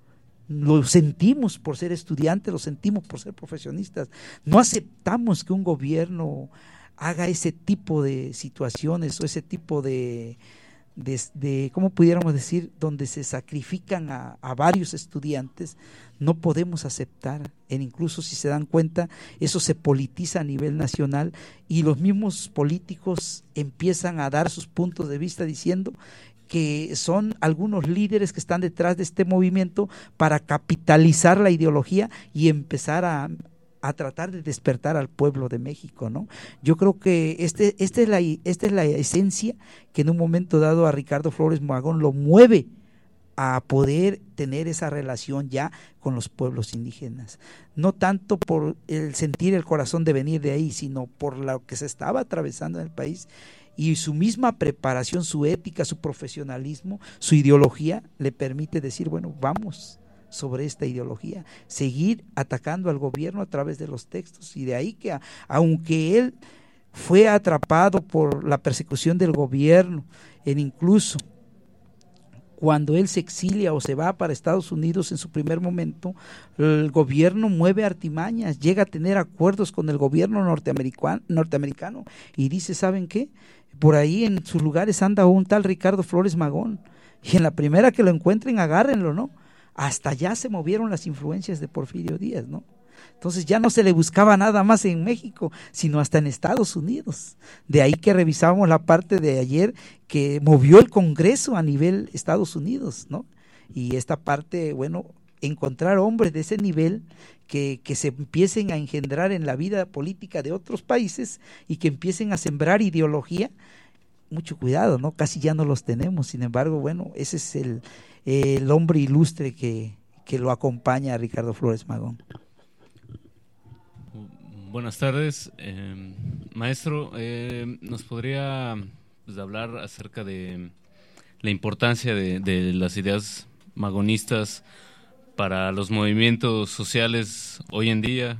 Lo sentimos por ser estudiantes, lo sentimos por ser profesionistas. No aceptamos que un gobierno haga ese tipo de situaciones o ese tipo de, de, de ¿cómo pudiéramos decir?, donde se sacrifican a, a varios estudiantes. No podemos aceptar, en incluso si se dan cuenta, eso se politiza a nivel nacional, y los mismos políticos empiezan a dar sus puntos de vista diciendo que son algunos líderes que están detrás de este movimiento para capitalizar la ideología y empezar a a tratar de despertar al pueblo de México, ¿no? Yo creo que este, este es la, esta es la esencia que en un momento dado a Ricardo Flores Magón lo mueve a poder tener esa relación ya con los pueblos indígenas, no tanto por el sentir el corazón de venir de ahí, sino por lo que se estaba atravesando en el país, y su misma preparación, su ética, su profesionalismo, su ideología le permite decir, bueno, vamos sobre esta ideología, seguir atacando al gobierno a través de los textos. Y de ahí que a, aunque él fue atrapado por la persecución del gobierno, en incluso cuando él se exilia o se va para Estados Unidos en su primer momento, el gobierno mueve artimañas, llega a tener acuerdos con el gobierno norteamericano, norteamericano y dice, ¿saben qué? Por ahí en sus lugares anda un tal Ricardo Flores Magón, y en la primera que lo encuentren agárrenlo, ¿no? Hasta allá se movieron las influencias de Porfirio Díaz, ¿no? Entonces ya no se le buscaba nada más en México, sino hasta en Estados Unidos. De ahí que revisábamos la parte de ayer que movió el Congreso a nivel Estados Unidos, ¿no? Y esta parte, bueno, encontrar hombres de ese nivel que, que se empiecen a engendrar en la vida política de otros países y que empiecen a sembrar ideología, mucho cuidado, ¿no? Casi ya no los tenemos. Sin embargo, bueno, ese es el, el hombre ilustre que, que lo acompaña a Ricardo Flores Magón. Buenas tardes, eh, maestro. Eh, ¿Nos podría pues, hablar acerca de la importancia de, de las ideas magonistas para los movimientos sociales hoy en día?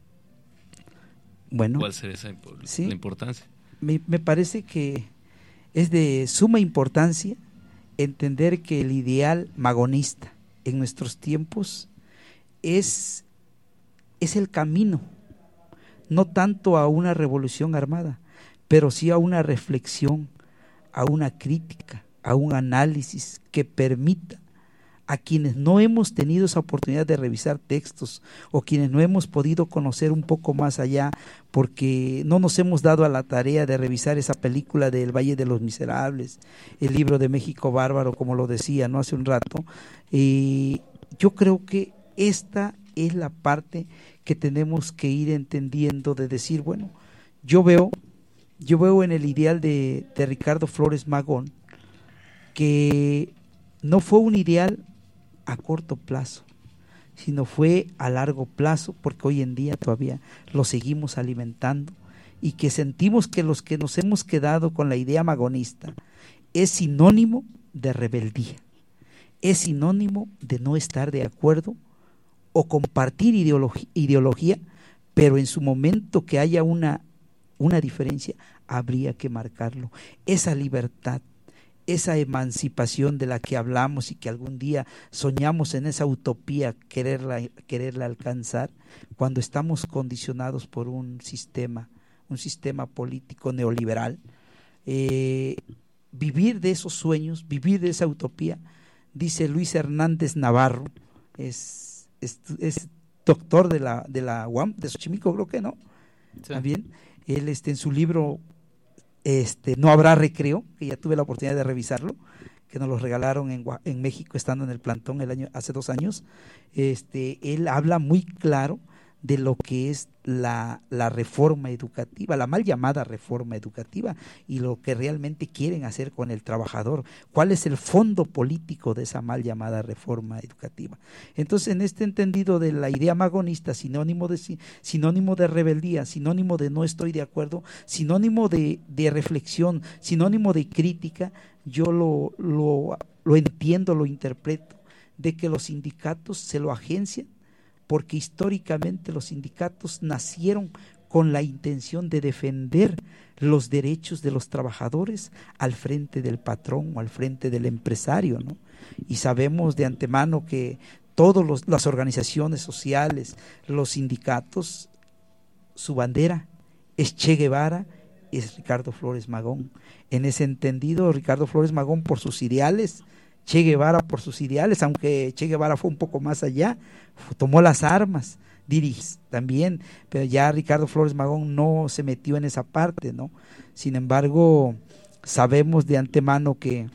Bueno, ¿cuál sería esa, sí, la importancia? Me, me parece que es de suma importancia entender que el ideal magonista en nuestros tiempos es, es el camino, no tanto a una revolución armada, pero sí a una reflexión, a una crítica, a un análisis que permita a quienes no hemos tenido esa oportunidad de revisar textos o quienes no hemos podido conocer un poco más allá porque no nos hemos dado a la tarea de revisar esa película del Valle de los Miserables, el libro de México Bárbaro, como lo decía, ¿no?, hace un rato. Eh, yo creo que esta es la parte que tenemos que ir entendiendo, de decir, bueno, yo veo, yo veo en el ideal de, de Ricardo Flores Magón que no fue un ideal a corto plazo, sino fue a largo plazo, porque hoy en día todavía lo seguimos alimentando y que sentimos que los que nos hemos quedado con la idea magonista es sinónimo de rebeldía, es sinónimo de no estar de acuerdo o compartir ideología, ideología, pero en su momento que haya una, una diferencia, habría que marcarlo. Esa libertad, esa emancipación de la que hablamos y que algún día soñamos en esa utopía quererla, quererla alcanzar, cuando estamos condicionados por un sistema, un sistema político neoliberal, eh, vivir de esos sueños, vivir de esa utopía, dice Luis Hernández Navarro, es, es, es doctor de la, de la U A M, de Xochimilco, creo que no, sí. También, él este, en su libro Este, No habrá recreo, que ya tuve la oportunidad de revisarlo, que nos lo regalaron en, en México estando en el plantón el año, hace dos años, este, él habla muy claro de lo que es la, la reforma educativa, la mal llamada reforma educativa, y lo que realmente quieren hacer con el trabajador, cuál es el fondo político de esa mal llamada reforma educativa. Entonces, en este entendido de la idea magonista, sinónimo de, sinónimo de rebeldía, sinónimo de no estoy de acuerdo, sinónimo de, de reflexión, sinónimo de crítica, yo lo, lo, lo entiendo, lo interpreto, de que los sindicatos se lo agencian, porque históricamente los sindicatos nacieron con la intención de defender los derechos de los trabajadores al frente del patrón o al frente del empresario, ¿no? Y sabemos de antemano que todas las organizaciones sociales, los sindicatos, su bandera es Che Guevara, es Ricardo Flores Magón. En ese entendido, Ricardo Flores Magón por sus ideales, Che Guevara por sus ideales, aunque Che Guevara fue un poco más allá, tomó las armas, dirige también, pero ya Ricardo Flores Magón no se metió en esa parte, ¿no? Sin embargo, sabemos de antemano que,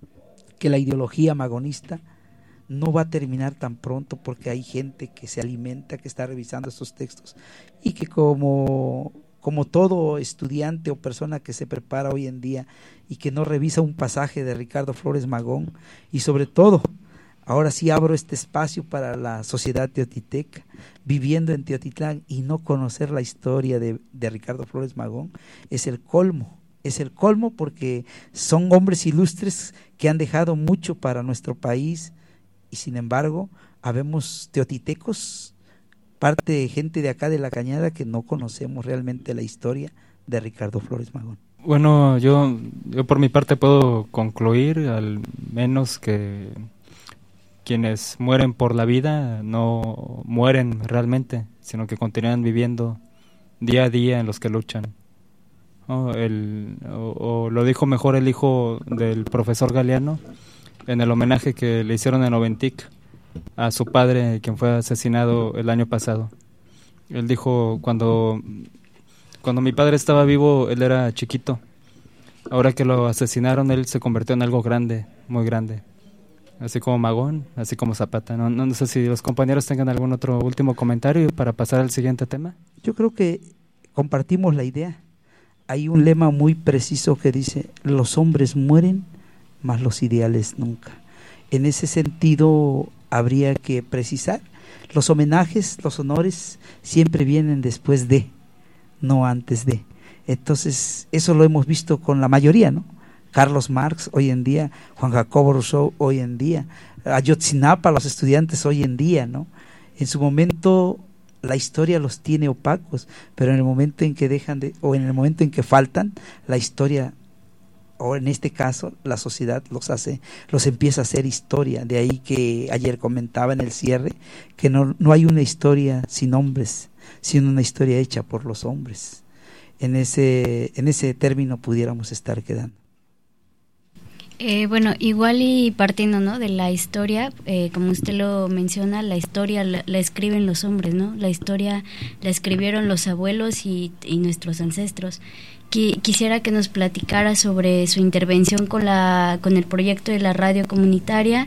que la ideología magonista no va a terminar tan pronto, porque hay gente que se alimenta, que está revisando estos textos y que como... como todo estudiante o persona que se prepara hoy en día y que no revisa un pasaje de Ricardo Flores Magón, y sobre todo, ahora sí abro este espacio para la sociedad teotiteca, viviendo en Teotitlán y no conocer la historia de, de Ricardo Flores Magón, es el colmo, es el colmo porque son hombres ilustres que han dejado mucho para nuestro país, y sin embargo, habemos teotitecos, parte de gente de acá de la Cañada, que no conocemos realmente la historia de Ricardo Flores Magón. Bueno, yo, yo por mi parte puedo concluir al menos que quienes mueren por la vida no mueren realmente, sino que continúan viviendo día a día en los que luchan. Oh, el, o, o lo dijo mejor el hijo del profesor Galeano en el homenaje que le hicieron en Oventic a su padre, quien fue asesinado el año pasado. Él dijo, cuando, cuando mi padre estaba vivo, él era chiquito. Ahora que lo asesinaron, él se convirtió en algo grande, muy grande. Así como Magón, así como Zapata. No, no, no sé si los compañeros tengan algún otro último comentario para pasar al siguiente tema. Yo creo que compartimos la idea. Hay un lema muy preciso que dice, los hombres mueren, mas los ideales nunca. En ese sentido, habría que precisar, los homenajes, los honores, siempre vienen después de, no antes de. Entonces, eso lo hemos visto con la mayoría, ¿no? Carlos Marx hoy en día, Juan Jacobo Rousseau hoy en día, Ayotzinapa, los estudiantes hoy en día, ¿no? En su momento la historia los tiene opacos, pero en el momento en que dejan de, o en el momento en que faltan, la historia, o en este caso la sociedad los hace, los empieza a hacer historia. De ahí que ayer comentaba en el cierre que no, no hay una historia sin hombres, sino una historia hecha por los hombres. En ese, en ese término pudiéramos estar quedando. Eh, bueno, igual y partiendo, ¿no?, de la historia, eh, como usted lo menciona, la historia la, la escriben los hombres, ¿no? La historia la escribieron los abuelos y, y nuestros ancestros. Qui, quisiera que nos platicara sobre su intervención con la con el proyecto de la radio comunitaria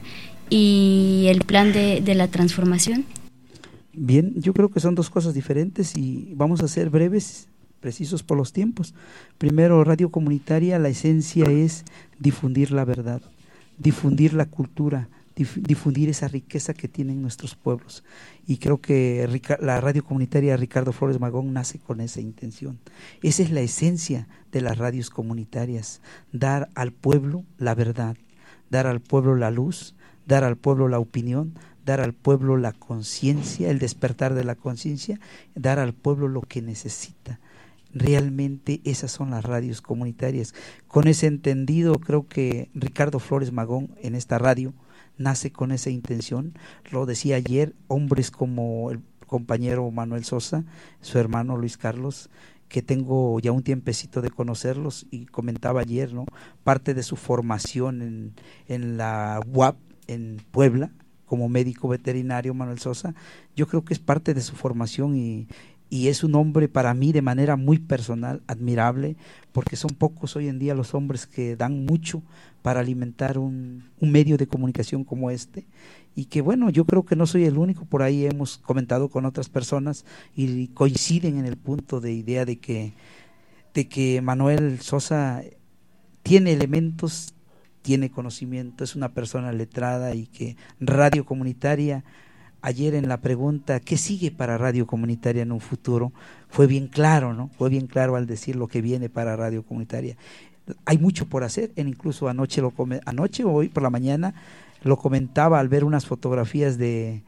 y el plan de, de la transformación. Bien, yo creo que son dos cosas diferentes y vamos a ser breves, precisos por los tiempos. Primero, radio comunitaria, la esencia es difundir la verdad, difundir la cultura, dif difundir esa riqueza que tienen nuestros pueblos. Y creo que Rica la radio comunitaria Ricardo Flores Magón nace con esa intención. Esa es la esencia de las radios comunitarias, dar al pueblo la verdad, dar al pueblo la luz, dar al pueblo la opinión, dar al pueblo la conciencia, el despertar de la conciencia, dar al pueblo lo que necesita. Realmente esas son las radios comunitarias. Con ese entendido, creo que Ricardo Flores Magón en esta radio nace con esa intención. Lo decía ayer, hombres como el compañero Manuel Sosa, su hermano Luis Carlos, que tengo ya un tiempecito de conocerlos, y comentaba ayer, ¿no?, parte de su formación en, en la U A P en Puebla como médico veterinario. Manuel Sosa, yo creo que es parte de su formación y Y es un hombre para mí de manera muy personal, admirable, porque son pocos hoy en día los hombres que dan mucho para alimentar un, un medio de comunicación como este. Y que bueno, yo creo que no soy el único, por ahí hemos comentado con otras personas y coinciden en el punto de idea de que, de que Manuel Sosa tiene elementos, tiene conocimiento, es una persona letrada, y que radio comunitaria, ayer en la pregunta, ¿qué sigue para radio comunitaria en un futuro?, fue bien claro, ¿no? Fue bien claro al decir lo que viene para radio comunitaria. Hay mucho por hacer, en incluso anoche, lo come, anoche o hoy por la mañana, lo comentaba al ver unas fotografías de,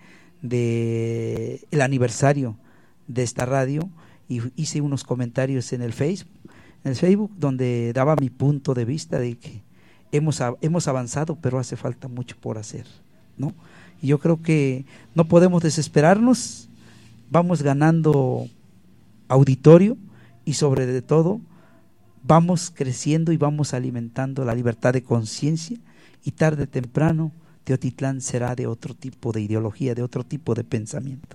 de el aniversario de esta radio, y hice unos comentarios en el Facebook, en el Facebook donde daba mi punto de vista de que hemos, hemos avanzado, pero hace falta mucho por hacer, ¿no? Y yo creo que no podemos desesperarnos, vamos ganando auditorio y sobre de todo vamos creciendo y vamos alimentando la libertad de conciencia, y tarde o temprano Teotitlán será de otro tipo de ideología, de otro tipo de pensamiento.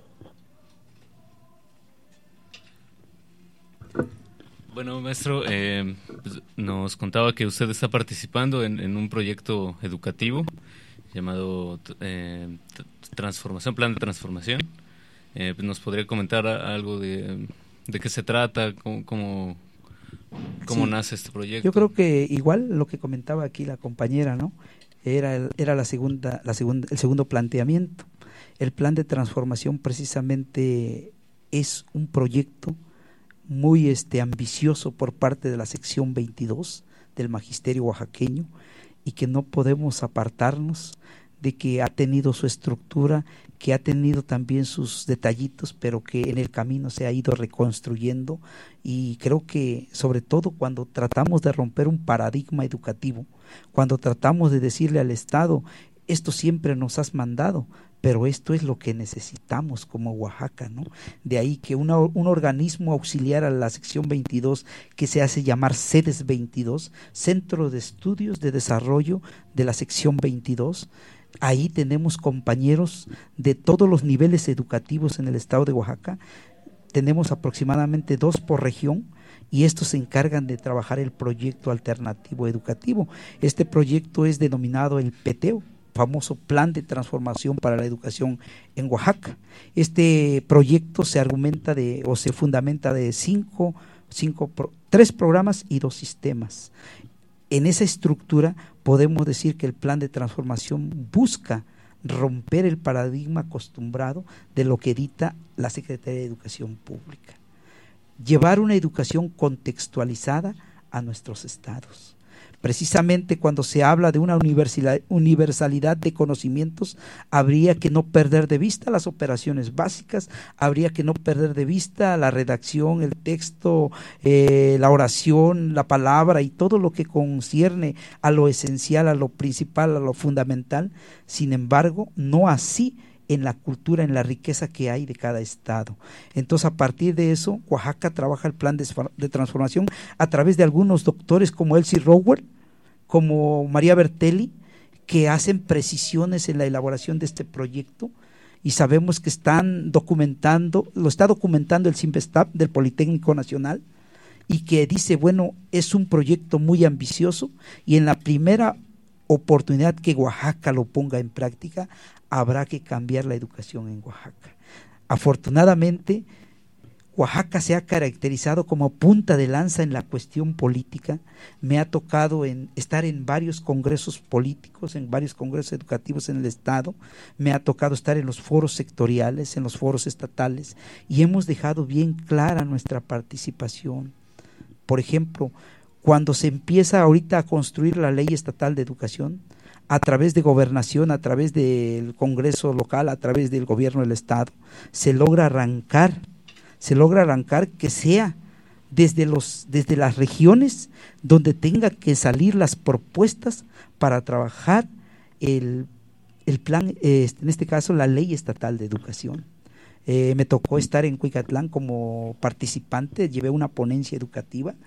Bueno, maestro, eh, pues nos contaba que usted está participando en, en un proyecto educativo llamado eh, Transformación, Plan de Transformación. Eh, pues ¿nos podría comentar algo de, de qué se trata, cómo, cómo, cómo sí. nace este proyecto? Yo creo que igual lo que comentaba aquí la compañera, ¿no?, era, el, era la segunda, la segunda, el segundo planteamiento. El plan de transformación precisamente es un proyecto muy este, ambicioso por parte de la sección veintidós del Magisterio Oaxaqueño, y que no podemos apartarnos de que ha tenido su estructura, que ha tenido también sus detallitos, pero que en el camino se ha ido reconstruyendo. Y creo que sobre todo cuando tratamos de romper un paradigma educativo, cuando tratamos de decirle al Estado, esto siempre nos has mandado, pero esto es lo que necesitamos como Oaxaca, ¿no? De ahí que una, un organismo auxiliar a la sección veintidós, que se hace llamar CEDES veintidós, Centro de Estudios de Desarrollo de la sección veintidós, ahí tenemos compañeros de todos los niveles educativos en el estado de Oaxaca, tenemos aproximadamente dos por región, y estos se encargan de trabajar el proyecto alternativo educativo. Este proyecto es denominado el PETEO, famoso Plan de Transformación para la Educación en Oaxaca. Este proyecto se argumenta de o se fundamenta de cinco, cinco tres programas y dos sistemas. En esa estructura podemos decir que el plan de transformación busca romper el paradigma acostumbrado de lo que dicta la Secretaría de Educación Pública, llevar una educación contextualizada a nuestros estados. Precisamente cuando se habla de una universalidad de conocimientos, habría que no perder de vista las operaciones básicas, habría que no perder de vista la redacción, el texto, eh, la oración, la palabra y todo lo que concierne a lo esencial, a lo principal, a lo fundamental. Sin embargo, no así en la cultura, en la riqueza que hay de cada estado. Entonces, a partir de eso, Oaxaca trabaja el plan de, de transformación a través de algunos doctores como Elsie Rower, como María Bertelli, que hacen precisiones en la elaboración de este proyecto, y sabemos que están documentando, lo está documentando el CIMBESTAP del Politécnico Nacional, y que dice, bueno, es un proyecto muy ambicioso, y en la primera oportunidad que Oaxaca lo ponga en práctica, habrá que cambiar la educación en Oaxaca. Afortunadamente, Oaxaca se ha caracterizado como punta de lanza en la cuestión política. Me ha tocado en, estar en varios congresos políticos, en varios congresos educativos en el estado, me ha tocado estar en los foros sectoriales, en los foros estatales, y hemos dejado bien clara nuestra participación. Por ejemplo, cuando se empieza ahorita a construir la ley estatal de educación, a través de gobernación, a través del Congreso local, a través del gobierno del estado, se logra arrancar se logra arrancar que sea desde, los, desde las regiones donde tenga que salir las propuestas para trabajar el, el plan, eh, en este caso la ley estatal de educación. Eh, me tocó estar en Cuicatlán como participante, llevé una ponencia educativa,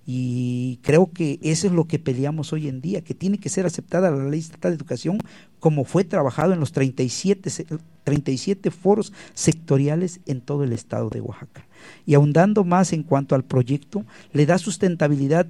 y creo que eso es lo que peleamos hoy en día, que tiene que ser aceptada la ley estatal de educación como fue trabajado en los treinta y siete, treinta y siete foros sectoriales en todo el estado de Oaxaca. Y ahondando más en cuanto al proyecto, le da sustentabilidad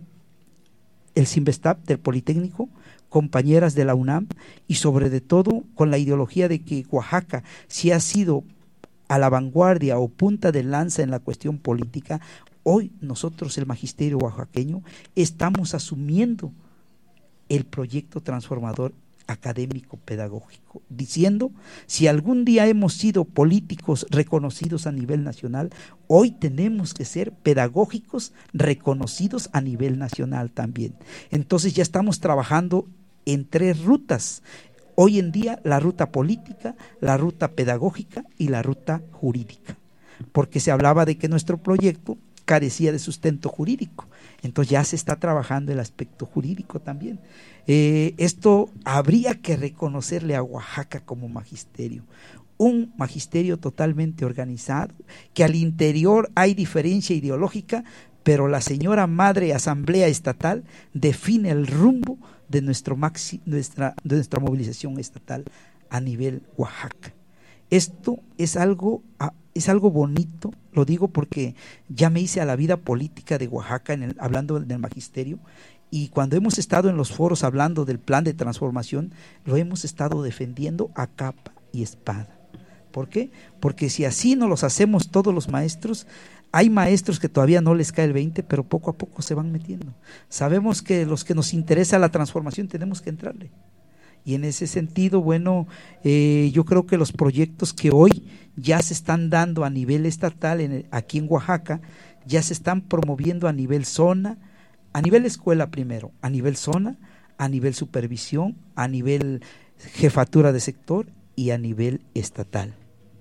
el CIMBESTAP del Politécnico, compañeras de la UNAM, y sobre de todo con la ideología de que Oaxaca, si ha sido a la vanguardia o punta de lanza en la cuestión política, hoy nosotros, el magisterio oaxaqueño, estamos asumiendo el proyecto transformador académico pedagógico, diciendo, si algún día hemos sido políticos reconocidos a nivel nacional, hoy tenemos que ser pedagógicos reconocidos a nivel nacional también. Entonces ya estamos trabajando en tres rutas. Hoy en día la ruta política, la ruta pedagógica y la ruta jurídica, porque se hablaba de que nuestro proyecto carecía de sustento jurídico, entonces ya se está trabajando el aspecto jurídico también. Eh, esto habría que reconocerle a Oaxaca como magisterio, un magisterio totalmente organizado, que al interior hay diferencia ideológica, pero la señora Madre Asamblea Estatal define el rumbo de, nuestro maxi, nuestra, de nuestra movilización estatal a nivel Oaxaca. Esto es algo, es algo bonito, lo digo porque ya me hice a la vida política de Oaxaca en el, hablando del magisterio, y cuando hemos estado en los foros hablando del plan de transformación, lo hemos estado defendiendo a capa y espada. ¿Por qué? Porque si así no los hacemos todos los maestros, hay maestros que todavía no les cae el veinte, pero poco a poco se van metiendo. Sabemos que los que nos interesa la transformación tenemos que entrarle. Y en ese sentido, bueno, eh, yo creo que los proyectos que hoy ya se están dando a nivel estatal, en el, aquí en Oaxaca, ya se están promoviendo a nivel zona, a nivel escuela primero, a nivel zona, a nivel supervisión, a nivel jefatura de sector y a nivel estatal.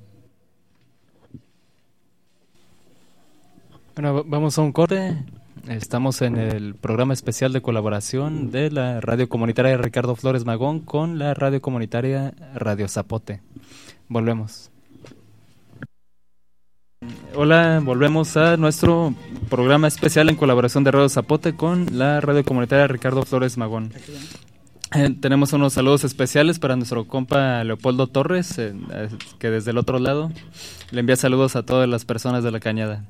Bueno, vamos a un corte. Estamos en el programa especial de colaboración de la radio comunitaria Ricardo Flores Magón con la radio comunitaria Radio Zapote. Volvemos. Hola, volvemos a nuestro programa especial en colaboración de Radio Zapote con la radio comunitaria Ricardo Flores Magón. Eh, tenemos unos saludos especiales para nuestro compa Leopoldo Torres, eh, eh, que desde el otro lado le envía saludos a todas las personas de La Cañada.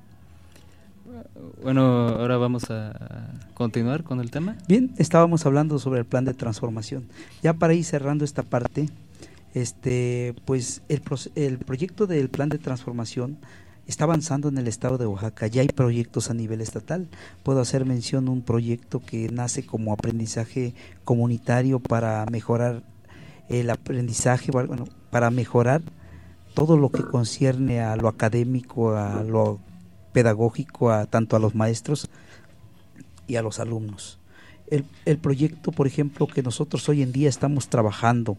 Bueno, ahora vamos a continuar con el tema. Bien, estábamos hablando sobre el plan de transformación. Ya para ir cerrando esta parte, este, pues el, el proyecto del plan de transformación está avanzando en el estado de Oaxaca. Ya hay proyectos a nivel estatal. Puedo hacer mención de un proyecto que nace como aprendizaje comunitario para mejorar el aprendizaje, bueno, para mejorar todo lo que concierne a lo académico, a lo pedagógico, a tanto a los maestros y a los alumnos. El, el proyecto, por ejemplo, que nosotros hoy en día estamos trabajando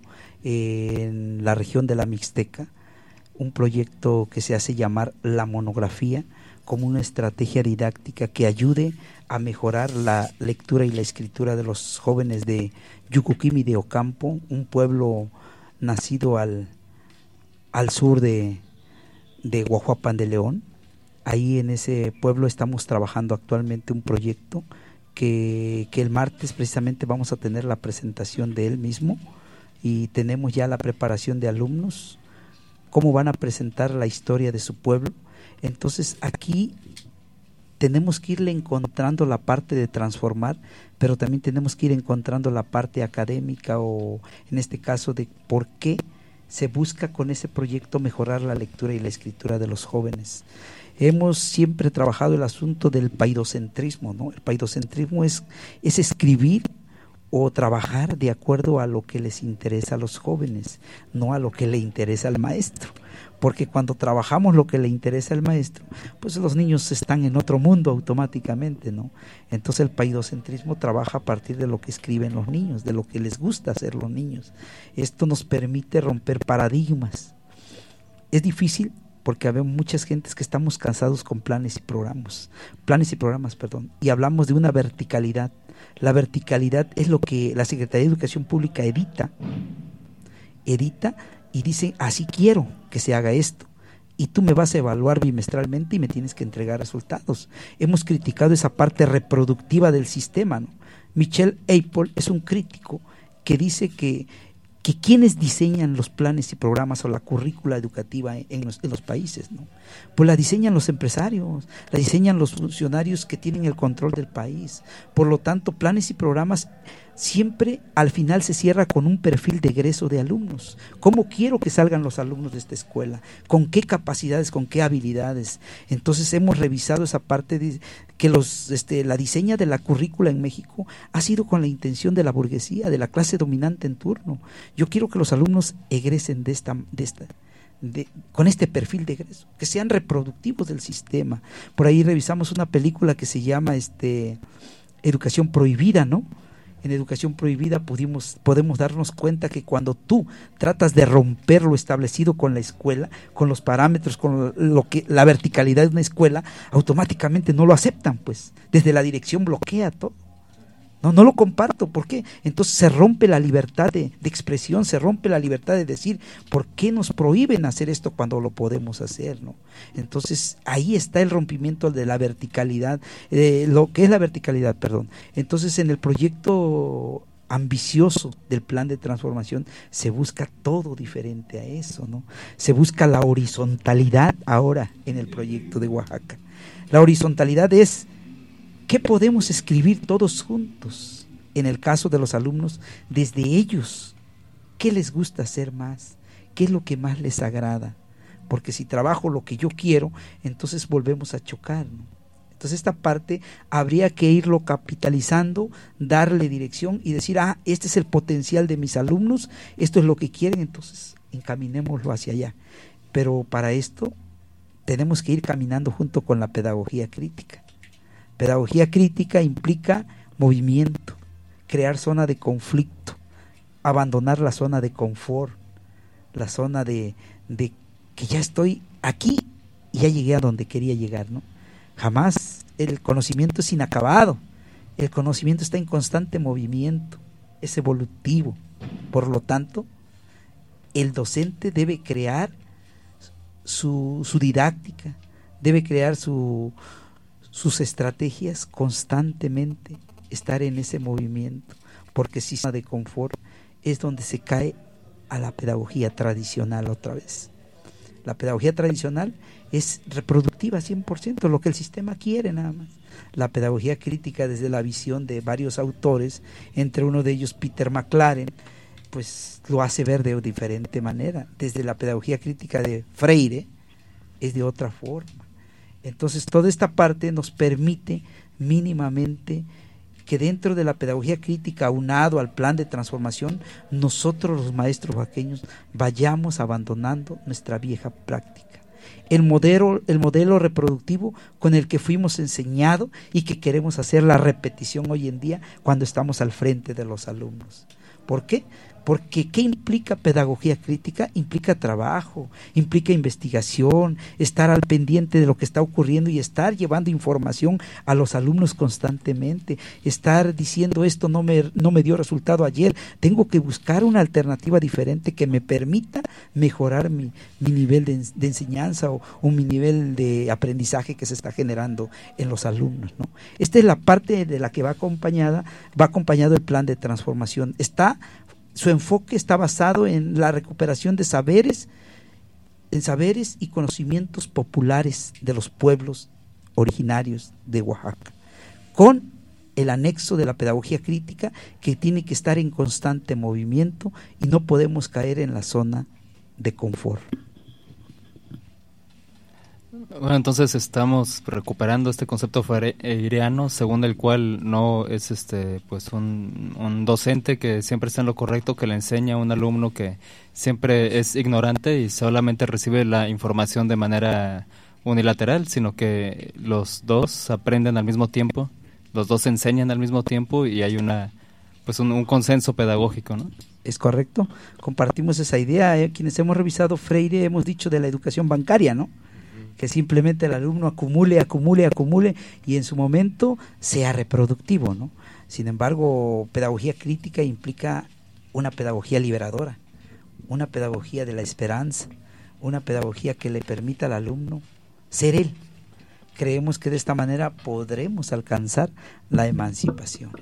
en la región de la Mixteca, un proyecto que se hace llamar La Monografía, como una estrategia didáctica que ayude a mejorar la lectura y la escritura de los jóvenes de Yucuquimi de Ocampo, un pueblo nacido al, al sur de, de Guajuapan de León. Ahí en ese pueblo estamos trabajando actualmente un proyecto que, que el martes precisamente vamos a tener la presentación de él mismo, y tenemos ya la preparación de alumnos, cómo van a presentar la historia de su pueblo. Entonces aquí tenemos que irle encontrando la parte de transformar, pero también tenemos que ir encontrando la parte académica, o en este caso de por qué se busca con ese proyecto mejorar la lectura y la escritura de los jóvenes. Hemos siempre trabajado el asunto del paidocentrismo, ¿no? El paidocentrismo es, es escribir o trabajar de acuerdo a lo que les interesa a los jóvenes, no a lo que le interesa al maestro, porque cuando trabajamos lo que le interesa al maestro, pues los niños están en otro mundo automáticamente, ¿no? Entonces el paidocentrismo trabaja a partir de lo que escriben los niños, de lo que les gusta hacer los niños. Esto nos permite romper paradigmas. Es difícil porque habemos muchas gentes que estamos cansados con planes y programas, planes y programas, perdón, y hablamos de una verticalidad. La verticalidad es lo que la Secretaría de Educación Pública edita, edita y dice, así quiero que se haga esto, y tú me vas a evaluar bimestralmente y me tienes que entregar resultados. Hemos criticado esa parte reproductiva del sistema, ¿no? Michel Apple es un crítico que dice que que quienes diseñan los planes y programas o la currícula educativa en los, en los países, ¿no? Pues la diseñan los empresarios, la diseñan los funcionarios que tienen el control del país. Por lo tanto, planes y programas siempre al final se cierra con un perfil de egreso de alumnos. ¿Cómo quiero que salgan los alumnos de esta escuela? ¿Con qué capacidades, con qué habilidades? Entonces hemos revisado esa parte de que los este, la diseña de la currícula en México ha sido con la intención de la burguesía, de la clase dominante en turno. Yo quiero que los alumnos egresen de esta, de esta de, con este perfil de egreso, que sean reproductivos del sistema. Por ahí revisamos una película que se llama este Educación Prohibida, ¿no? En Educación Prohibida pudimos, podemos darnos cuenta que cuando tú tratas de romper lo establecido con la escuela, con los parámetros, con lo que la verticalidad de una escuela, automáticamente no lo aceptan, pues desde la dirección bloquea todo. No, no lo comparto. ¿Por qué? Entonces se rompe la libertad de, de expresión, se rompe la libertad de decir, ¿por qué nos prohíben hacer esto cuando lo podemos hacer, ¿no? Entonces ahí está el rompimiento de la verticalidad, eh, lo que es la verticalidad, perdón. Entonces en el proyecto ambicioso del plan de transformación se busca todo diferente a eso, ¿no? Se busca la horizontalidad ahora en el proyecto de Oaxaca. La horizontalidad es ¿qué podemos escribir todos juntos? En el caso de los alumnos, desde ellos, ¿qué les gusta hacer más? ¿Qué es lo que más les agrada? Porque si trabajo lo que yo quiero, entonces volvemos a chocar, ¿no? Entonces esta parte habría que irlo capitalizando, darle dirección y decir, ah, este es el potencial de mis alumnos, esto es lo que quieren, entonces encaminémoslo hacia allá. Pero para esto tenemos que ir caminando junto con la pedagogía crítica. Pedagogía crítica implica movimiento, crear zona de conflicto, abandonar la zona de confort, la zona de, de que ya estoy aquí y ya llegué a donde quería llegar, ¿no? Jamás el conocimiento es inacabado, el conocimiento está en constante movimiento, es evolutivo. Por lo tanto, el docente debe crear su, su didáctica, debe crear su sus estrategias constantemente, estar en ese movimiento. porque si zona de confort es donde se cae a la pedagogía tradicional otra vez. La pedagogía tradicional es reproductiva cien por ciento, lo que el sistema quiere nada más. La pedagogía crítica, desde la visión de varios autores, entre uno de ellos Peter McLaren, pues lo hace ver de diferente manera. Desde la pedagogía crítica de Freire es de otra forma. Entonces toda esta parte nos permite mínimamente que dentro de la pedagogía crítica, aunado al plan de transformación, nosotros los maestros oaxaqueños vayamos abandonando nuestra vieja práctica. El modelo, el modelo reproductivo con el que fuimos enseñados y que queremos hacer la repetición hoy en día cuando estamos al frente de los alumnos. ¿Por qué? Porque ¿qué implica pedagogía crítica? Implica trabajo, implica investigación, estar al pendiente de lo que está ocurriendo y estar llevando información a los alumnos constantemente, estar diciendo esto no me, no me dio resultado ayer, tengo que buscar una alternativa diferente que me permita mejorar mi, mi nivel de, de enseñanza o, o mi nivel de aprendizaje que se está generando en los alumnos, ¿no? Esta es la parte de la que va acompañada, va acompañado el plan de transformación. Está Su enfoque está basado en la recuperación de saberes, en saberes y conocimientos populares de los pueblos originarios de Oaxaca, con el anexo de la pedagogía crítica que tiene que estar en constante movimiento y no podemos caer en la zona de confort. Bueno, entonces estamos recuperando este concepto freireano, según el cual no es este pues un, un docente que siempre está en lo correcto, que le enseña a un alumno que siempre es ignorante y solamente recibe la información de manera unilateral, sino que los dos aprenden al mismo tiempo, los dos enseñan al mismo tiempo y hay una pues un, un consenso pedagógico, ¿no? Es correcto, compartimos esa idea. Eh, quienes hemos revisado Freire hemos dicho de la educación bancaria, ¿no? Que simplemente el alumno acumule, acumule, acumule y en su momento sea reproductivo, ¿no? Sin embargo, pedagogía crítica implica una pedagogía liberadora, una pedagogía de la esperanza, una pedagogía que le permita al alumno ser él. Creemos que de esta manera podremos alcanzar la emancipación.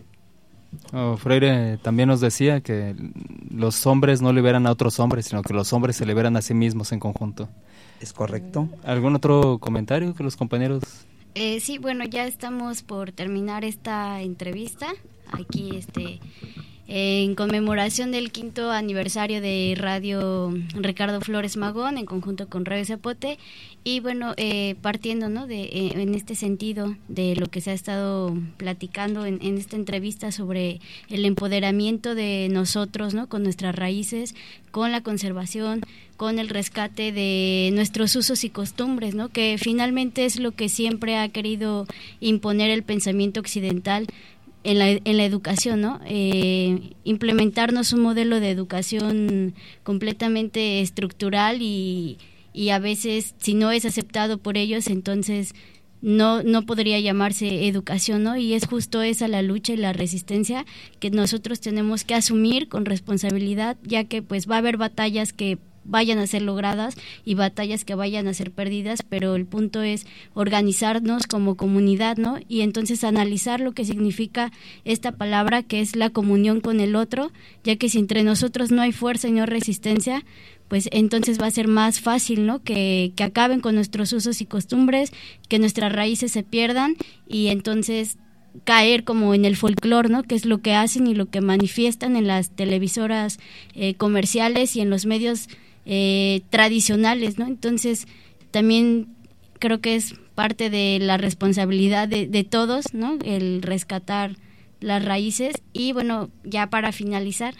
Oh, Freire también nos decía que los hombres no liberan a otros hombres, sino que los hombres se liberan a sí mismos en conjunto. ¿Es correcto? ¿Algún otro comentario que los compañeros? Eh, sí, bueno, ya estamos por terminar esta entrevista. Aquí, este, eh, en conmemoración del quinto aniversario de Radio Ricardo Flores Magón, en conjunto con Radio Zapote. Y bueno, eh, partiendo, ¿no? de eh, en este sentido de lo que se ha estado platicando en, en esta entrevista sobre el empoderamiento de nosotros, ¿no? Con nuestras raíces, con la conservación, con el rescate de nuestros usos y costumbres, ¿no? Que finalmente es lo que siempre ha querido imponer el pensamiento occidental en la, en la educación, ¿no? Eh, implementarnos un modelo de educación completamente estructural y, y a veces, si no es aceptado por ellos, entonces no no podría llamarse educación, ¿no? Y es justo esa la lucha y la resistencia que nosotros tenemos que asumir con responsabilidad, ya que pues va a haber batallas que vayan a ser logradas y batallas que vayan a ser perdidas, pero el punto es organizarnos como comunidad, ¿no? Y entonces analizar lo que significa esta palabra, que es la comunión con el otro, ya que si entre nosotros no hay fuerza y no hay resistencia, pues entonces va a ser más fácil, ¿no? Que, que acaben con nuestros usos y costumbres, que nuestras raíces se pierdan y entonces caer como en el folclore, ¿no? Que es lo que hacen y lo que manifiestan en las televisoras eh, comerciales y en los medios eh, tradicionales, ¿no? Entonces también creo que es parte de la responsabilidad de, de todos, ¿no? El rescatar las raíces. Y bueno, ya para finalizar,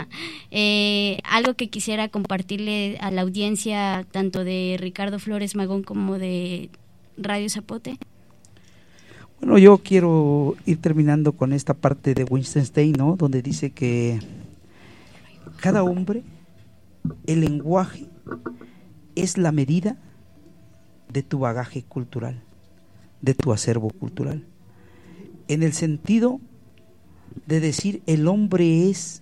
eh, algo que quisiera compartirle a la audiencia tanto de Ricardo Flores Magón como de Radio Zapote. Bueno, yo quiero ir terminando con esta parte de Wittgenstein, ¿no? Donde dice que cada hombre, el lenguaje es la medida de tu bagaje cultural, de tu acervo cultural, en el sentido de decir el hombre es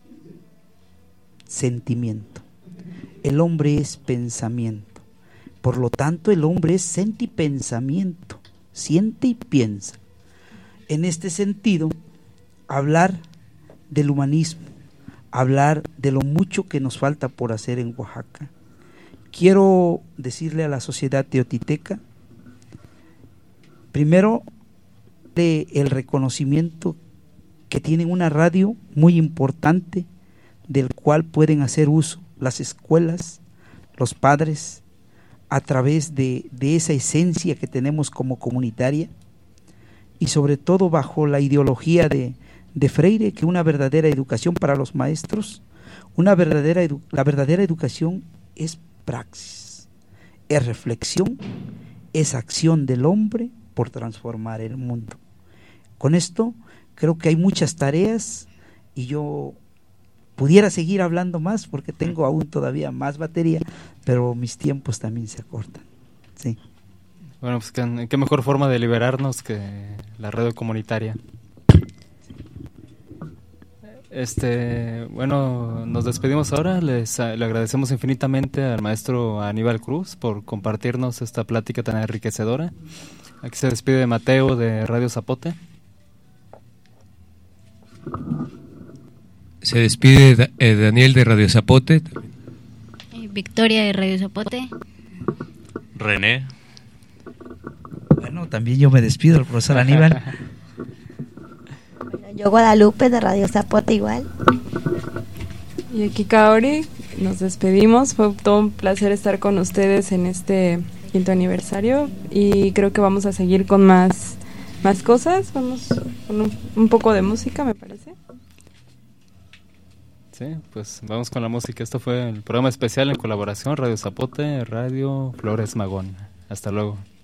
sentimiento, el hombre es pensamiento, por lo tanto el hombre es sentipensamiento, siente y piensa. En este sentido, hablar del humanismo, hablar de lo mucho que nos falta por hacer en Oaxaca. Quiero decirle a la sociedad teotiteca, primero, de el reconocimiento que tienen una radio muy importante del cual pueden hacer uso las escuelas, los padres, a través de, de esa esencia que tenemos como comunitaria, y sobre todo bajo la ideología de, de Freire, que una verdadera educación para los maestros, una verdadera edu, la verdadera educación es praxis, es reflexión, es acción del hombre por transformar el mundo. Con esto creo que hay muchas tareas y yo pudiera seguir hablando más porque tengo aún todavía más batería, pero mis tiempos también se acortan. Sí. Bueno, pues qué, qué mejor forma de liberarnos que la radio comunitaria. Este, bueno, nos despedimos ahora. Les le agradecemos infinitamente al maestro Aníbal Cruz por compartirnos esta plática tan enriquecedora. Aquí se despide Mateo de Radio Zapote. Se despide da, eh, Daniel de Radio Zapote. Victoria de Radio Zapote. René. Bueno, también yo me despido, el profesor Aníbal. Yo Guadalupe de Radio Zapote igual. Y aquí Kaori, nos despedimos. Fue todo un placer estar con ustedes en este quinto aniversario y creo que vamos a seguir con más, más cosas. Vamos con un, un poco de música, me parece. Sí, pues vamos con la música. Esto fue el programa especial en colaboración Radio Zapote, Radio Flores Magón. Hasta luego.